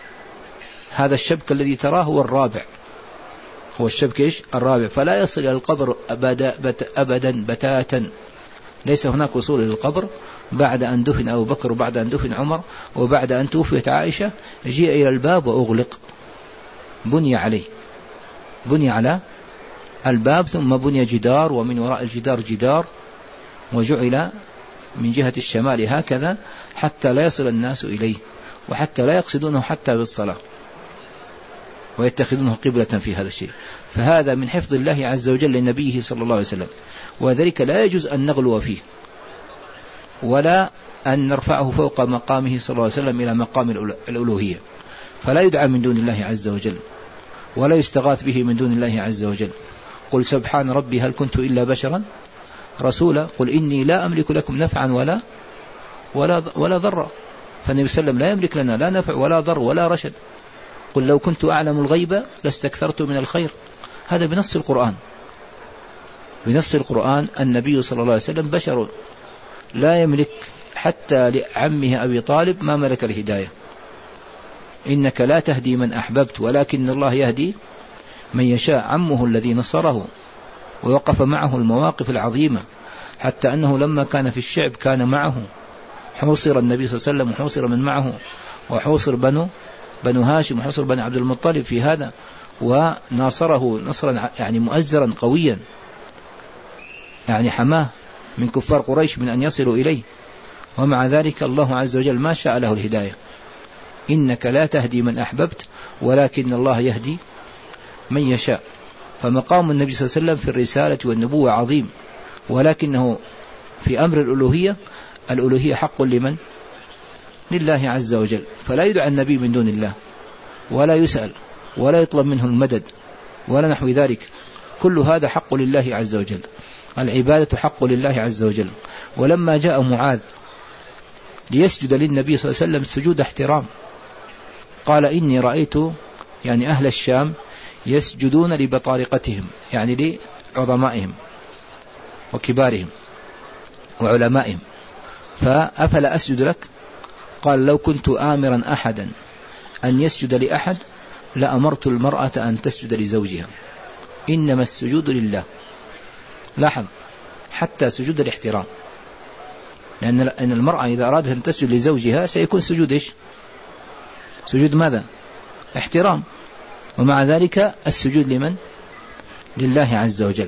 هذا الشبك الذي تراه هو الرابع، هو الشبك إيش الرابع، فلا يصل إلى القبر أبدا, بت أبدا بتاتا. ليس هناك وصول إلى القبر بعد أن دفن أبو بكر وبعد أن دفن عمر وبعد أن توفيت عائشة، جيء إلى الباب وأغلق، بني عليه، بني على الباب، ثم بني جدار، ومن وراء الجدار جدار، وجعل من جهة الشمال هكذا حتى لا يصل الناس إليه، وحتى لا يقصدونه حتى بالصلاة ويتخذونه قبلة في هذا الشيء. فهذا من حفظ الله عز وجل لنبيه صلى الله عليه وسلم، وذلك لا يجوز أن نغلو فيه ولا أن نرفعه فوق مقامه صلى الله عليه وسلم إلى مقام الألوهية. فلا يدعى من دون الله عز وجل، ولا يستغاث به من دون الله عز وجل. قل سبحان ربي هل كنت إلا بشرا رسولا، قل إني لا أملك لكم نفعا ولا ولا ولا ضرا. فالنبي صلى الله عليه وسلم لا يملك لنا لا نفع ولا ضر ولا رشد. قل لو كنت أعلم الغيب لاستكثرت من الخير. هذا بنص القرآن، بنص القرآن. النبي صلى الله عليه وسلم بشر لا يملك حتى لعمه أبي طالب ما ملك الهداية. إنك لا تهدي من أحببت ولكن الله يهدي من يشاء. عمه الذي نصره ووقف معه المواقف العظيمة، حتى أنه لما كان في الشعب كان معه، حوصر النبي صلى الله عليه وسلم وحوصر من معه، وحوصر بنو بنو هاشم وحوصر بن عبد المطلب في هذا، وناصره نصرا يعني مؤزرا قويا، يعني حماه من كفار قريش من أن يصلوا إليه. ومع ذلك الله عز وجل ما شاء له الهداية. إنك لا تهدي من أحببت ولكن الله يهدي من يشاء. فمقام النبي صلى الله عليه وسلم في الرسالة والنبوة عظيم، ولكنه في أمر الألوهية، الألوهية حق لمن؟ لله عز وجل. فلا يدعى النبي من دون الله، ولا يسأل، ولا يطلب منه المدد ولا نحو ذلك. كل هذا حق لله عز وجل، العبادة حق لله عز وجل. ولما جاء معاذ ليسجد للنبي صلى الله عليه وسلم سجود احترام، قال إني رأيت يعني أهل الشام يسجدون لبطارقتهم، يعني لعظمائهم وكبارهم وعلمائهم، فأفلا أسجد لك؟ قال لو كنت آمرا أحدا أن يسجد لأحد لأمرت المرأة أن تسجد لزوجها. إنما السجود لله. لاحظ حتى سجود الاحترام، لأن المرأة إذا أرادت أن تسجد لزوجها سيكون سجود إيش؟ سجود ماذا؟ احترام. ومع ذلك السجود لمن؟ لله عز وجل.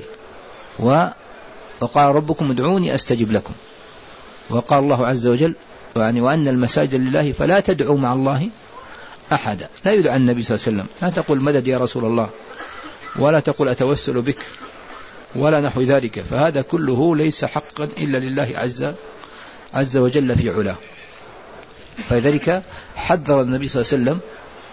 وقال ربكم ادعوني أستجب لكم. وقال الله عز وجل يعني وأن المساجد لله فلا تدعوا مع الله أحدا. لا يدعى النبي صلى الله عليه وسلم، لا تقول مدد يا رسول الله، ولا تقول أتوسل بك، ولا نحو ذلك، فهذا كله ليس حقا إلا لله عز عز وجل في علاه. فلذلك حذر النبي صلى الله عليه وسلم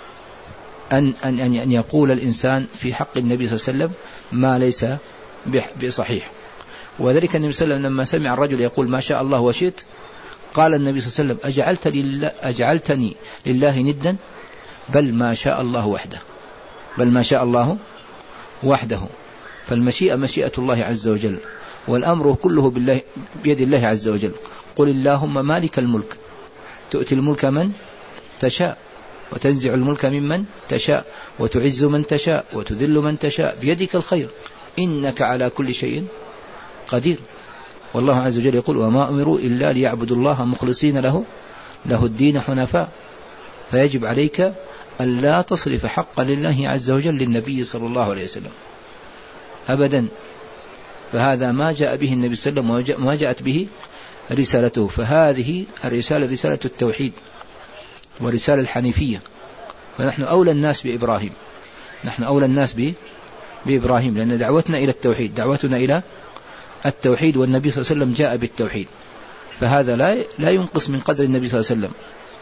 أن, أن, أن يقول الإنسان في حق النبي صلى الله عليه وسلم ما ليس بصحيح. وذلك النبي صلى الله عليه وسلم لما سمع الرجل يقول ما شاء الله وشئت، قال النبي صلى الله عليه وسلم أجعلت لله أجعلتني لله ندا؟ بل ما شاء الله وحده، بل ما شاء الله وحده. فالمشيئة مشيئة الله عز وجل، والأمر كله بالله بيد الله عز وجل. قل اللهم مالك الملك تؤتي الملك من تشاء وتنزع الملك ممن تشاء وتعز من تشاء وتذل من تشاء بيدك الخير إنك على كل شيء قدير. والله عز وجل يقول وما أمروا إلا ليعبدوا الله مخلصين له له الدين حنفاء. فيجب عليك أن لا تصرف حقا لله عز وجل للنبي صلى الله عليه وسلم أبدا. فهذا ما جاء به النبي صلى الله عليه وسلم وما جاءت به رسالته. فهذه الرسالة رسالة التوحيد ورسالة الحنيفية. فنحن أولى الناس بإبراهيم، نحن أولى الناس بإبراهيم، لأن دعوتنا إلى التوحيد، دعوتنا إلى التوحيد، والنبي صلى الله عليه وسلم جاء بالتوحيد. فهذا لا لا ينقص من قدر النبي صلى الله عليه وسلم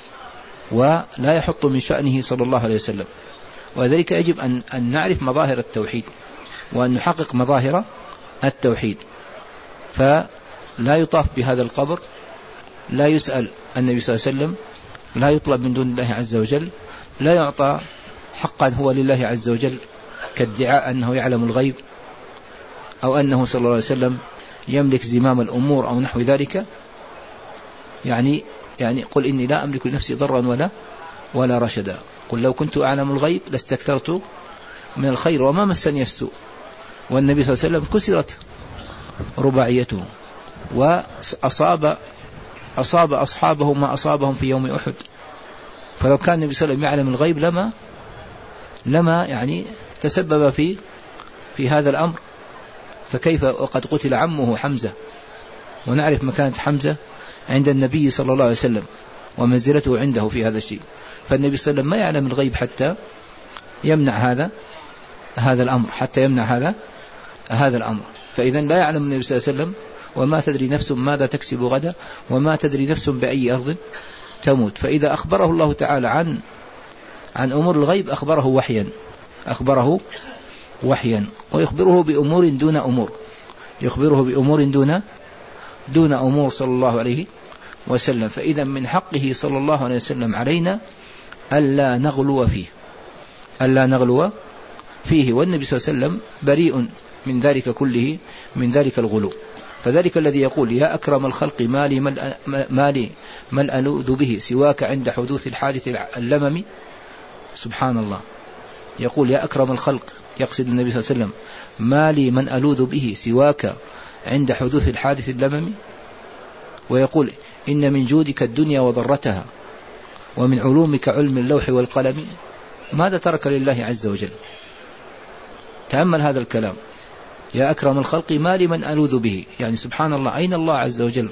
ولا يحط من شأنه صلى الله عليه وسلم. وذلك يجب أن, أن نعرف مظاهر التوحيد وأن نحقق مظاهر التوحيد. فلا يطاف بهذا القبر، لا يسأل النبي صلى الله عليه وسلم، لا يطلب من دون الله عز وجل، لا يعطى حقا هو لله عز وجل كادعاء أنه يعلم الغيب أو أنه صلى الله عليه وسلم يملك زمام الأمور أو نحو ذلك. يعني يعني قل إني لا أملك لنفسي ضرا ولا ولا رشدا، قل لو كنت أعلم الغيب لاستكثرت من الخير وما مسني السوء. والنبي صلى الله عليه وسلم كسرت رباعيته وأصاب أصاب أصحابه ما أصابهم في يوم أحد. فلو كان النبي صلى الله عليه وسلم يعلم الغيب لما لما يعني تسبب في في هذا الأمر. فكيف وقد قتل عمه حمزة، ونعرف مكانة حمزة عند النبي صلى الله عليه وسلم ومنزلته عنده في هذا الشيء. فالنبي صلى الله عليه وسلم ما يعلم الغيب حتى يمنع هذا هذا الأمر، حتى يمنع هذا هذا الأمر. فإذا لا يعلم النبي صلى الله عليه وسلم وما تدري نفس ماذا تكسب غدا وما تدري نفس بأي أرض تموت. فإذا أخبره الله تعالى عن عن أمور الغيب أخبره وحيا، أخبره وحيا ويخبره بأمور دون أمور، يخبره بأمور دون دون أمور صلى الله عليه وسلم. فإذا من حقه صلى الله عليه وسلم علينا ألا نغلو فيه، ألا نغلو فيه. والنبي صلى الله عليه وسلم بريء من ذلك كله، من ذلك الغلو. فذلك الذي يقول يا أكرم الخلق ما لي ما لي من ألوذ به سواك عند حدوث الحادث اللمم. سبحان الله، يقول يا أكرم الخلق، يقصد النبي صلى الله عليه وسلم ما لي من ألوذ به سواك عند حدوث الحادث اللمم. ويقول إن من جودك الدنيا وضرتها ومن علومك علم اللوح والقلم. ماذا ترك لله عز وجل؟ تأمل هذا الكلام، يا أكرم الخلق ما لي من ألوذ به. يعني سبحان الله، أين الله عز وجل؟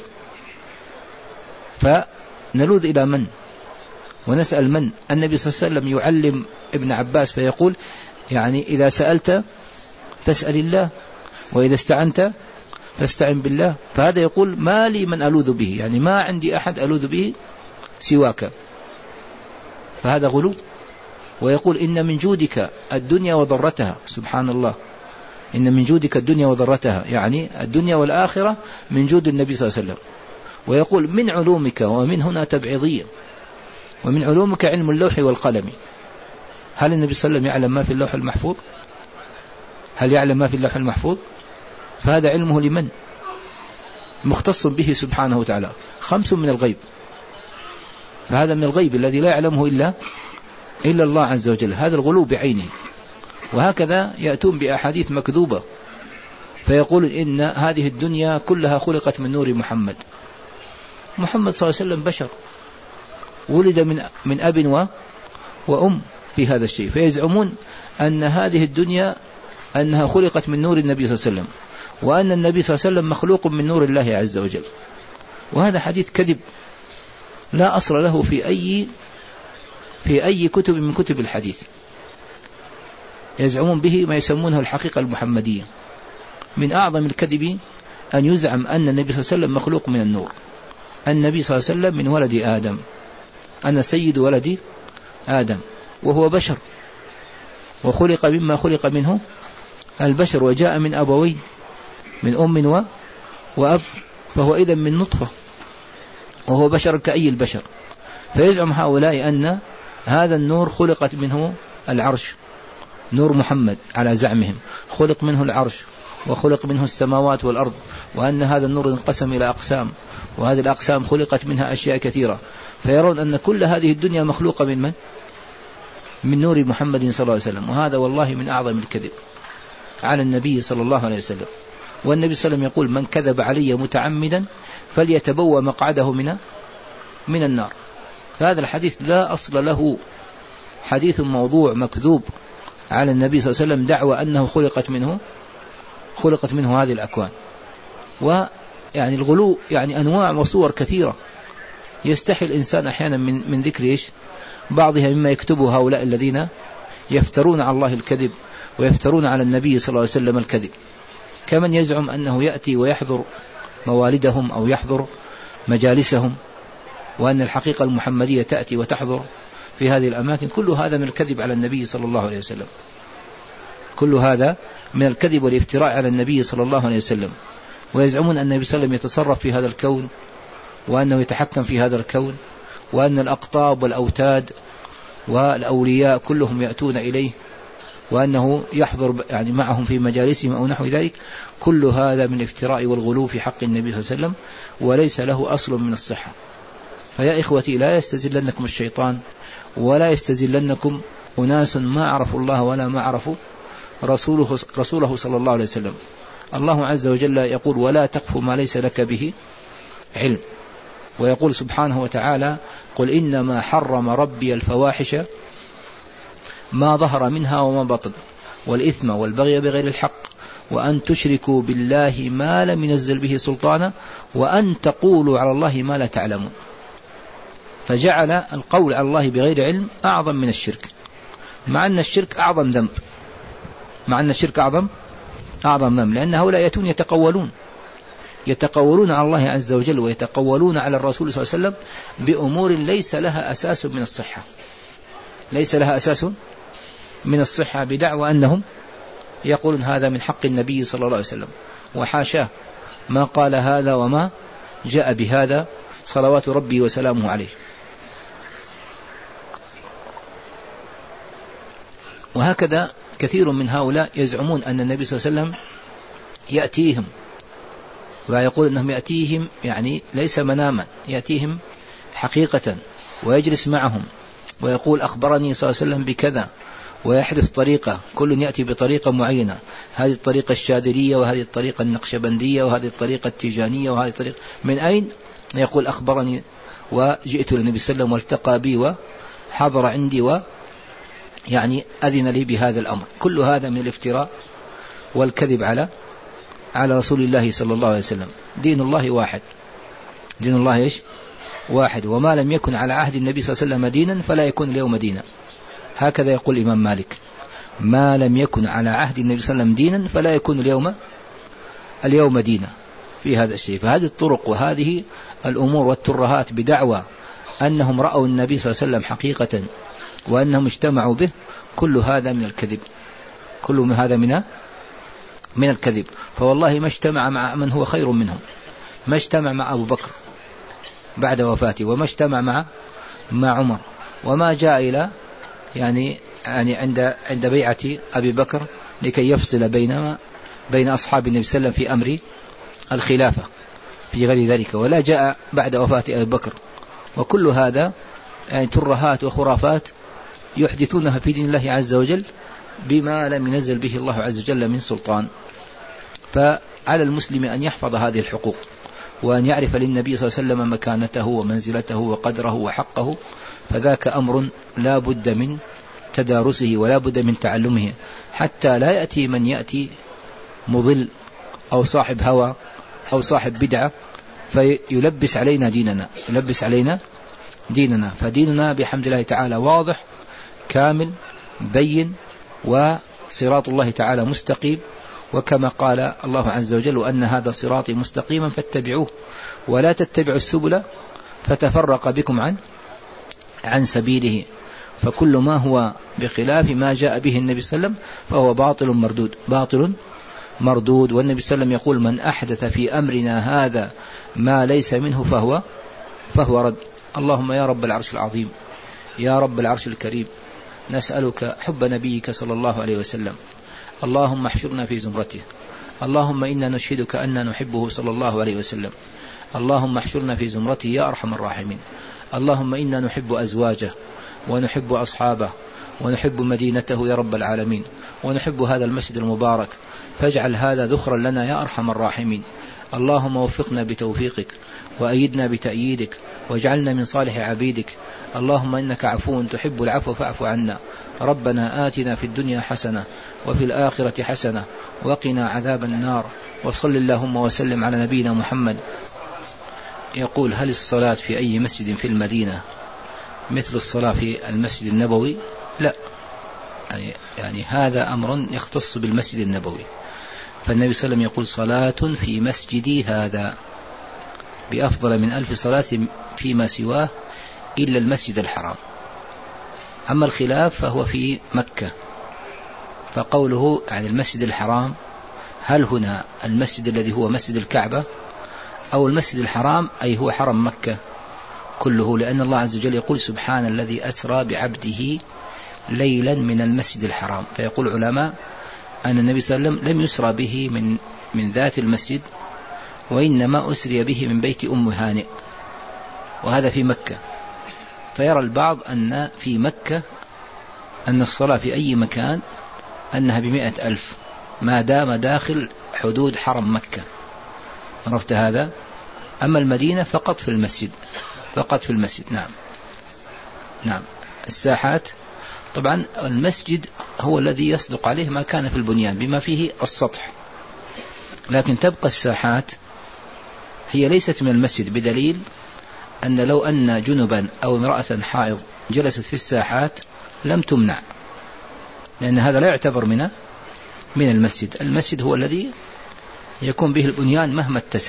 فنلوذ إلى من ونسأل من؟ النبي صلى الله عليه وسلم يعلم ابن عباس فيقول يعني إذا سألت فاسأل الله وإذا استعنت فاستعن بالله. فهذا يقول ما لي من ألوذ به، يعني ما عندي أحد ألوذ به سواك. فهذا غلو. ويقول إن من جودك الدنيا وضرتها. سبحان الله، إن من جودك الدنيا وضرتها، يعني الدنيا والآخرة من جود النبي صلى الله عليه وسلم. ويقول من علومك، ومن هنا تبعيضية، ومن علومك علم اللوح والقلم. هل النبي صلى الله عليه وسلم يعلم ما في اللوح المحفوظ؟ هل يعلم ما في اللوح المحفوظ؟ فهذا علمه لمن؟ مختص به سبحانه وتعالى. خمس من الغيب، فهذا من الغيب الذي لا يعلمه إلا إلا الله عز وجل. هذا الغلو بعينه. وهكذا يأتون بأحاديث مكذوبة فيقول إن هذه الدنيا كلها خلقت من نور محمد. محمد صلى الله عليه وسلم بشر، ولد من من أب و وأم في هذا الشيء. فيزعمون أن هذه الدنيا أنها خلقت من نور النبي صلى الله عليه وسلم، وأن النبي صلى الله عليه وسلم مخلوق من نور الله عز وجل. وهذا حديث كذب لا أصل له في أي في أي كتب من كتب الحديث. يزعمون به ما يسمونه الحقيقة المحمدية، من أعظم الكذب أن يزعم أن النبي صلى الله عليه وسلم مخلوق من النور. النبي صلى الله عليه وسلم من ولد آدم، أنا سيد ولد آدم، وهو بشر وخلق مما خلق منه البشر، وجاء من أبوين، من أم وأب، فهو إذن من نطفة، وهو بشر كأي البشر. فيزعم هؤلاء أن هذا النور خلقت منه العرش، نور محمد على زعمهم خلق منه العرش وخلق منه السماوات والأرض، وأن هذا النور انقسم إلى أقسام، وهذه الأقسام خلقت منها أشياء كثيرة. فيرون أن كل هذه الدنيا مخلوقة من من؟ من نور محمد صلى الله عليه وسلم. وهذا والله من أعظم الكذب على النبي صلى الله عليه وسلم. والنبي صلى الله عليه وسلم يقول: من كذب علي متعمدا فليتبوأ مقعده من من النار. فهذا الحديث لا أصل له، حديث موضوع مكذوب على النبي صلى الله عليه وسلم، دعوى أنه خلقت منه خلقت منه هذه الأكوان. ويعني الغلو يعني أنواع وصور كثيرة، يستحي الإنسان أحيانا من من ذكر إيش بعضها مما يكتبه هؤلاء الذين يفترون على الله الكذب ويفترون على النبي صلى الله عليه وسلم الكذب، كمن يزعم أنه يأتي ويحضر موالدهم أو يحضر مجالسهم، وأن الحقيقة المحمدية تأتي وتحضر في هذه الأماكن. كل هذا من الكذب على النبي صلى الله عليه وسلم، كل هذا من الكذب والافتراء على النبي صلى الله عليه وسلم. ويزعمون أن النبي صلى الله عليه وسلم يتصرف في هذا الكون، وأنه يتحكم في هذا الكون، وأن الأقطاب والأوتاد والأولياء كلهم يأتون إليه، وأنه يحضر يعني معهم في مجالسهم أو نحو ذلك. كل هذا من الافتراء والغلو في حق النبي صلى الله عليه وسلم، وليس له أصل من الصحة. فيا إخوتي، لا يستزلنكم الشيطان، ولا يستزلنكم أناس ما عرفوا الله ولا ما عرفوا رسوله, رسوله صلى الله عليه وسلم. الله عز وجل يقول: ولا تقف ما ليس لك به علم. ويقول سبحانه وتعالى: قل إنما حرم ربي الفواحش ما ظهر منها وما بطن والإثم والبغي بغير الحق وأن تشركوا بالله ما لم ينزل به سلطانا وأن تقولوا على الله ما لا تعلمون. فجعل القول على الله بغير علم أعظم من الشرك، مع أن الشرك أعظم ذنب، مع أن الشرك أعظم أعظم ذنب، لأن هؤلاء يأتون يتقولون يتقولون على الله عز وجل ويتقولون على الرسول صلى الله عليه وسلم بأمور ليس لها أساس من الصحة، ليس لها أساس من الصحة، بدعوى أنهم يقولون هذا من حق النبي صلى الله عليه وسلم، وحاشاه، ما قال هذا وما جاء بهذا صلوات ربي وسلامه عليه. وهكذا كثير من هؤلاء يزعمون أن النبي صلى الله عليه وسلم يأتيهم، ويقول أنهم يأتيهم يعني ليس مناما، يأتيهم حقيقة ويجلس معهم ويقول: أخبرني صلى الله عليه وسلم بكذا، ويحدث طريقة، كل يأتي بطريقة معينة، هذه الطريقة الشاذلية وهذه الطريقة النقشبندية وهذه الطريقة التيجانية وهذه الطريقة، من أين؟ يقول: أخبرني وجئت للنبي صلى الله عليه وسلم والتقى بي وحضر عندي و يعني أذن لي بهذا الأمر. كل هذا من الافتراء والكذب على على رسول الله صلى الله عليه وسلم. دين الله واحد، دين الله إيش؟ واحد، وما لم يكن على عهد النبي صلى الله عليه وسلم دينا فلا يكون اليوم دينا. هكذا يقول الإمام مالك: ما لم يكن على عهد النبي صلى الله عليه وسلم دينا فلا يكون اليوم اليوم دينا في هذا الشيء. فهذه الطرق وهذه الأمور والترهات بدعوى أنهم رأوا النبي صلى الله عليه وسلم حقيقة وأنهم اجتمعوا به، كل هذا من الكذب، كل هذا من من الكذب. فوالله ما اجتمع مع من هو خير منهم، ما اجتمع مع أبو بكر بعد وفاته، وما اجتمع مع مع عمر، وما جاء إلى يعني يعني عند عند بيعة أبي بكر لكي يفصل بين بين أصحاب النبي صلى الله عليه وسلم في أمر الخلافة في غير ذلك، ولا جاء بعد وفاة أبي بكر. وكل هذا يعني ترهات وخرافات يحدثونها في دين الله عز وجل بما لم ينزل به الله عز وجل من سلطان. فعلى المسلم أن يحفظ هذه الحقوق، وأن يعرف للنبي صلى الله عليه وسلم مكانته ومنزلته وقدره وحقه، فذاك أمر لا بد من تدارسه ولا بد من تعلمه، حتى لا يأتي من يأتي مضل أو صاحب هوى أو صاحب بدعة فيلبس علينا ديننا يلبس علينا ديننا فديننا بحمد الله تعالى واضح كامل بين، وصراط الله تعالى مستقيم، وكما قال الله عز وجل وأن هذا صراطي مستقيما فاتبعوه ولا تتبعوا السبل فتفرق بكم عن عن سبيله. فكل ما هو بخلاف ما جاء به النبي صلى الله عليه وسلم فهو باطل مردود باطل مردود. والنبي صلى الله عليه وسلم يقول من أحدث في أمرنا هذا ما ليس منه فهو فهو رد. اللهم يا رب العرش العظيم يا رب العرش الكريم نسألك حب نبيك صلى الله عليه وسلم، اللهم احشرنا في زمرته، اللهم إنا نشهدك أن نحبه صلى الله عليه وسلم، اللهم احشرنا في زمرته يا أرحم الراحمين، اللهم إنا نحب أزواجه ونحب أصحابه ونحب مدينته يا رب العالمين ونحب هذا المسجد المبارك، فاجعل هذا ذخرا لنا يا أرحم الراحمين. اللهم وفقنا بتوفيقك وأيدنا بتأييدك واجعلنا من صالح عبيدك. اللهم إنك عفو تحب العفو فاعف عنا. ربنا آتنا في الدنيا حسنة وفي الآخرة حسنة وقنا عذاب النار. وصل اللهم وسلم على نبينا محمد. يقول هل الصلاة في أي مسجد في المدينة مثل الصلاة في المسجد النبوي؟ لا، يعني, يعني هذا أمر يختص بالمسجد النبوي. فالنبي صلى الله عليه وسلم يقول صلاة في مسجدي هذا بأفضل من ألف صلاة فيما سواه إلا المسجد الحرام. أما الخلاف فهو في مكة، فقوله عن المسجد الحرام هل هنا المسجد الذي هو مسجد الكعبة أو المسجد الحرام أي هو حرم مكة كله، لأن الله عز وجل يقول سبحان الذي أسرى بعبده ليلا من المسجد الحرام. فيقول علماء أن النبي صلى الله عليه وسلم لم يسرى به من من ذات المسجد، وإنما أسري به من بيت أم هانئ، وهذا في مكة. فيرى البعض أن في مكة أن الصلاة في أي مكان أنها بمئة ألف ما دام داخل حدود حرم مكة. عرفت هذا؟ أما المدينة فقط في المسجد، فقط في المسجد. نعم نعم. الساحات طبعا المسجد هو الذي يصدق عليه ما كان في البنيان بما فيه السطح، لكن تبقى الساحات هي ليست من المسجد، بدليل أن لو أن جنبا أو امرأة حائض جلست في الساحات لم تمنع، لأن هذا لا يعتبر من من المسجد. المسجد هو الذي يكون به البنيان مهما اتسع.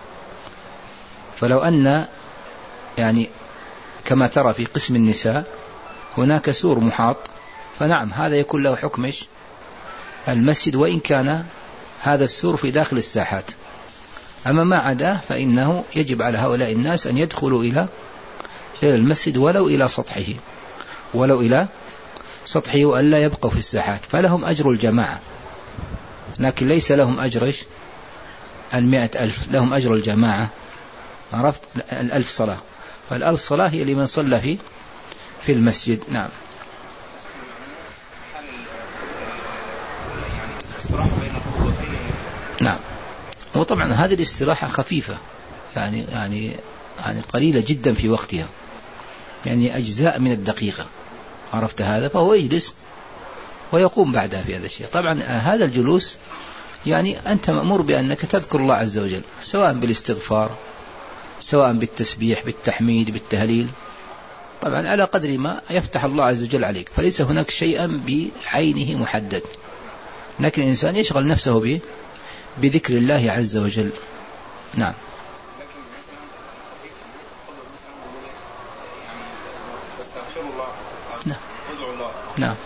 فلو أن يعني كما ترى في قسم النساء هناك سور محاط، فنعم هذا يكون له حكم المسجد وإن كان هذا السور في داخل الساحات. أما ما عداه فإنه يجب على هؤلاء الناس أن يدخلوا إلى إلى المسجد ولو إلى سطحه ولو إلى سطحه وألا يبقوا في الساحات، فلهم أجر الجماعة، لكن ليس لهم أجر المئة ألف، لهم أجر الجماعة. عرفت؟ الألف صلاة، فالألف صلاة هي لمن صلى في في المسجد. نعم. نعم. وطبعا هذه الاستراحة خفيفة، يعني يعني يعني قليلة جدا في وقتها، يعني أجزاء من الدقيقة. عرفت هذا؟ فهو يجلس ويقوم بعدها في هذا الشيء. طبعا هذا الجلوس يعني أنت مأمور بأنك تذكر الله عز وجل، سواء بالاستغفار سواء بالتسبيح بالتحميد بالتهليل، طبعا على قدر ما يفتح الله عز وجل عليك، فليس هناك شيئا بعينه محدد، لكن الإنسان يشغل نفسه به بذكر الله عز وجل. نعم. نعم. نعم.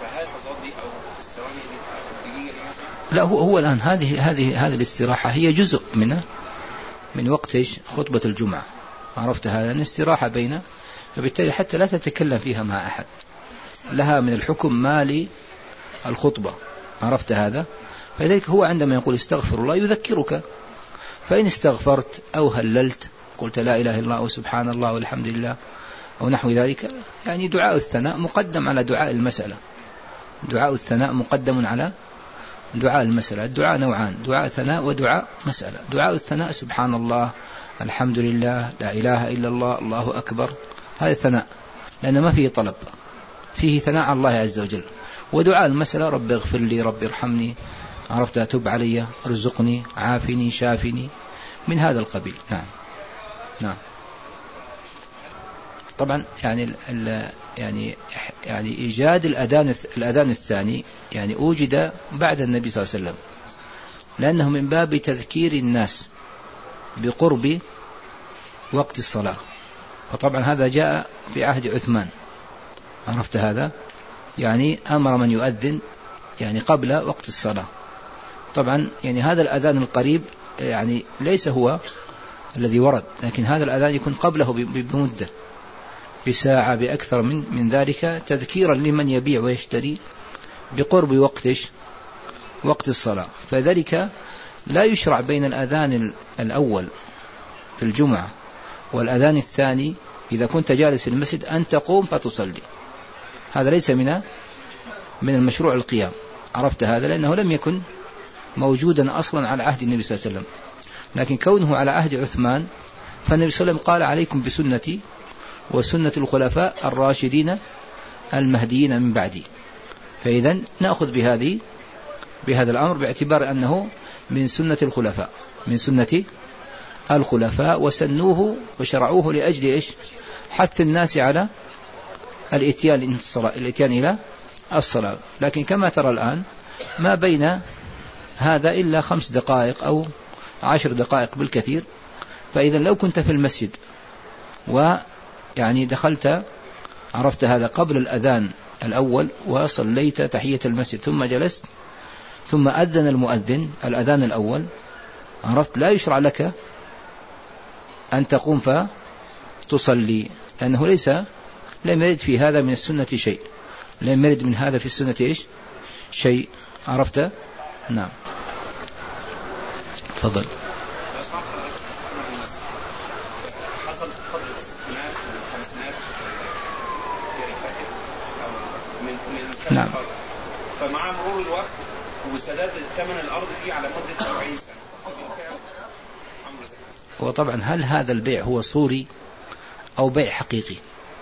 لا، هو هو الآن هذه هذه هذه الاستراحة هي جزء من من وقت خطبة الجمعة. عرفت هذا؟ الاستراحة بين، فبالتالي حتى لا تتكلم فيها مع أحد، لها من الحكم ما للخطبة. عرفت هذا؟ فلذلك هو عندما يقول استغفر الله يذكرك، فإن استغفرت أو هللت قلت لا إله إلا الله أو سبحان الله والحمد لله أو نحو ذلك، يعني دعاء الثناء مقدم على دعاء المسألة. دعاء الثناء مقدم على دعاء المسألة. الدعاء نوعان، دعاء ثناء ودعاء مسألة. دعاء الثناء سبحان الله الحمد لله لا إله إلا الله الله أكبر، هذا ثناء لأن ما فيه طلب، فيه ثناء على الله عز وجل. ودعاء المسألة رب اغفر لي رب ارحمني، عرفت، أتوب علي، ارزقني، عافني، شافني، من هذا القبيل. نعم نعم. طبعا يعني ال يعني يعني إيجاد الأذان الأذان الثاني يعني أوجد بعد النبي صلى الله عليه وسلم، لأنه من باب تذكير الناس بقرب وقت الصلاة. وطبعا هذا جاء في عهد عثمان، عرفت هذا؟ يعني أمر من يؤذن يعني قبل وقت الصلاة. طبعا يعني هذا الأذان القريب يعني ليس هو الذي ورد، لكن هذا الأذان يكون قبله بمدة، بساعة، بأكثر من من ذلك، تذكيرا لمن يبيع ويشتري بقرب وقتش وقت الصلاة. فذلك لا يشرع بين الأذان الأول في الجمعة والأذان الثاني إذا كنت جالس في المسجد أن تقوم فتصلي، هذا ليس من من المشروع القيام، عرفت هذا؟ لأنه لم يكن موجودا أصلا على عهد النبي صلى الله عليه وسلم، لكن كونه على عهد عثمان فالنبي صلى الله عليه وسلم قال عليكم بسنتي وسنة الخلفاء الراشدين المهديين من بعدي. فإذا نأخذ بهذه بهذا الأمر باعتبار أنه من سنة الخلفاء من سنة الخلفاء وسنوه وشرعوه لأجل إيش؟ حث الناس على الاتيان الصلاة الاتيان إلى الصلاة. لكن كما ترى الآن ما بين هذا إلا خمس دقائق أو عشر دقائق بالكثير. فإذا لو كنت في المسجد ويعني دخلت، عرفت هذا، قبل الأذان الأول وصليت تحية المسجد ثم جلست ثم أذن المؤذن الأذان الأول، عرفت، لا يشرع لك أن تقوم فتصلي، لأنه ليس لم يرد في هذا من السنة شيء، لم يرد من هذا في السنة إيش شيء، عرفت؟ نعم. تفضل. حصل فترة الستينات والخمسينات من من نعم. فمع مرور الوقت وسداد ثمن الأرض دي على مدة أربعين سنة. وطبعا هل هذا البيع هو صوري أو بيع حقيقي؟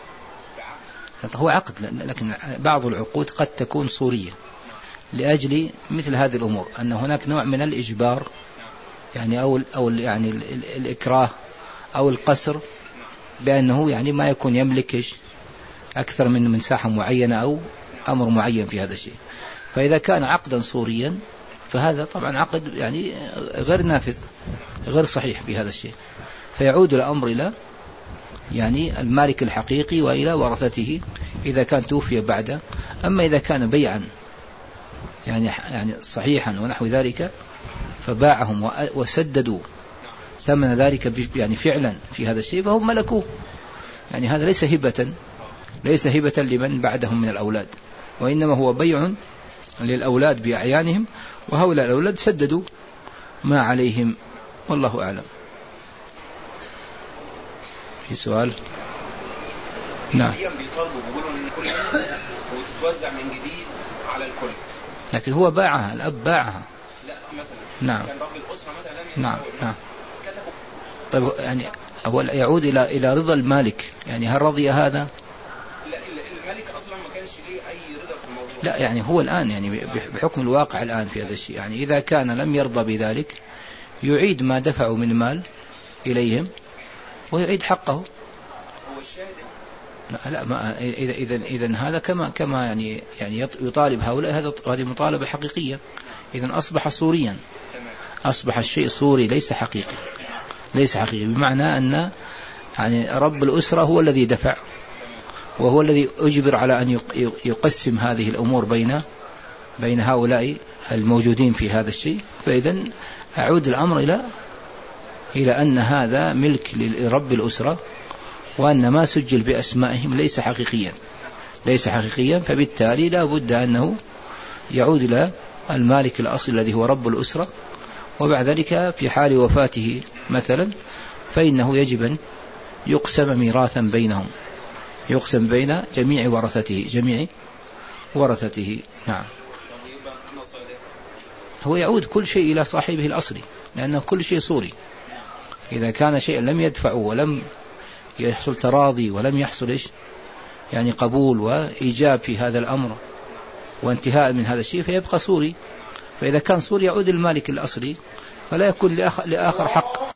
هو عقد، لكن بعض العقود قد تكون صورية لأجل مثل هذه الأمور، أن هناك نوع من الإجبار يعني أو أو يعني الإكراه أو القصر، بأنه يعني ما يكون يملك أكثر من مساحة معينة أو أمر معين في هذا الشيء. فإذا كان عقدا صوريا فهذا طبعا عقد يعني غير نافذ، غير صحيح في هذا الشيء، فيعود الأمر إلى يعني المالك الحقيقي وإلى ورثته إذا كان توفي بعده. أما إذا كان بيعا يعني يعني صحيحا ونحو ذلك فباعهم وسددوا ثمن ذلك يعني فعلا في هذا الشيء فهم ملكوه، يعني هذا ليس هبة ليس هبة لمن بعدهم من الأولاد، وإنما هو بيع للأولاد بأعيانهم، وهؤلاء الأولاد سددوا ما عليهم، والله أعلم. في سؤال؟ نعم. بيطالبوا بيقولوا ان كل وتتوزع من جديد على الكل، لكن هو باعها، الأب باعها. لا مثلا نعم. كان رب الأسرة مثلا لم نعم نعم. طيب يعني هو يعود إلى إلى رضا المالك، يعني هل رضي هذا؟ لا، الملك أصلا ما كانش ليه أي رضا في الموضوع. لا يعني هو الآن يعني بحكم الواقع الآن في هذا الشيء، يعني إذا كان لم يرضى بذلك يعيد ما دفعوا من مال إليهم ويعيد حقه. هو الشاهد لا لا ما إذا إذا إذا هذا كما كما يعني يعني يطالب هؤلاء، هذا هذه مطالبة حقيقية. إذا أصبح صوريا، أصبح الشيء صوري ليس حقيقي، ليس حقيقي، بمعنى أن يعني رب الأسرة هو الذي دفع وهو الذي أجبر على أن يقسم هذه الأمور بين بين هؤلاء الموجودين في هذا الشيء. فإذا أعود الأمر إلى إلى أن هذا ملك لرب الأسرة، وأن ما سجل بأسمائهم ليس حقيقيا ليس حقيقيا فبالتالي لا بد أنه يعود إلى المالك الأصل الذي هو رب الأسرة. وبعد ذلك في حال وفاته مثلا فإنه يجب أن يقسم ميراثا بينهم، يقسم بين جميع ورثته جميع ورثته. نعم. هو يعود كل شيء إلى صاحبه الأصلي، لأنه كل شيء صوري. إذا كان شيئا لم يدفعه ولم يحصل تراضي ولم يحصل إيش يعني قبول وإيجاب في هذا الأمر وانتهاء من هذا الشيء فيبقى صوري. فإذا كان صوري يعود المالك الأصلي، فلا يكون لآخر حق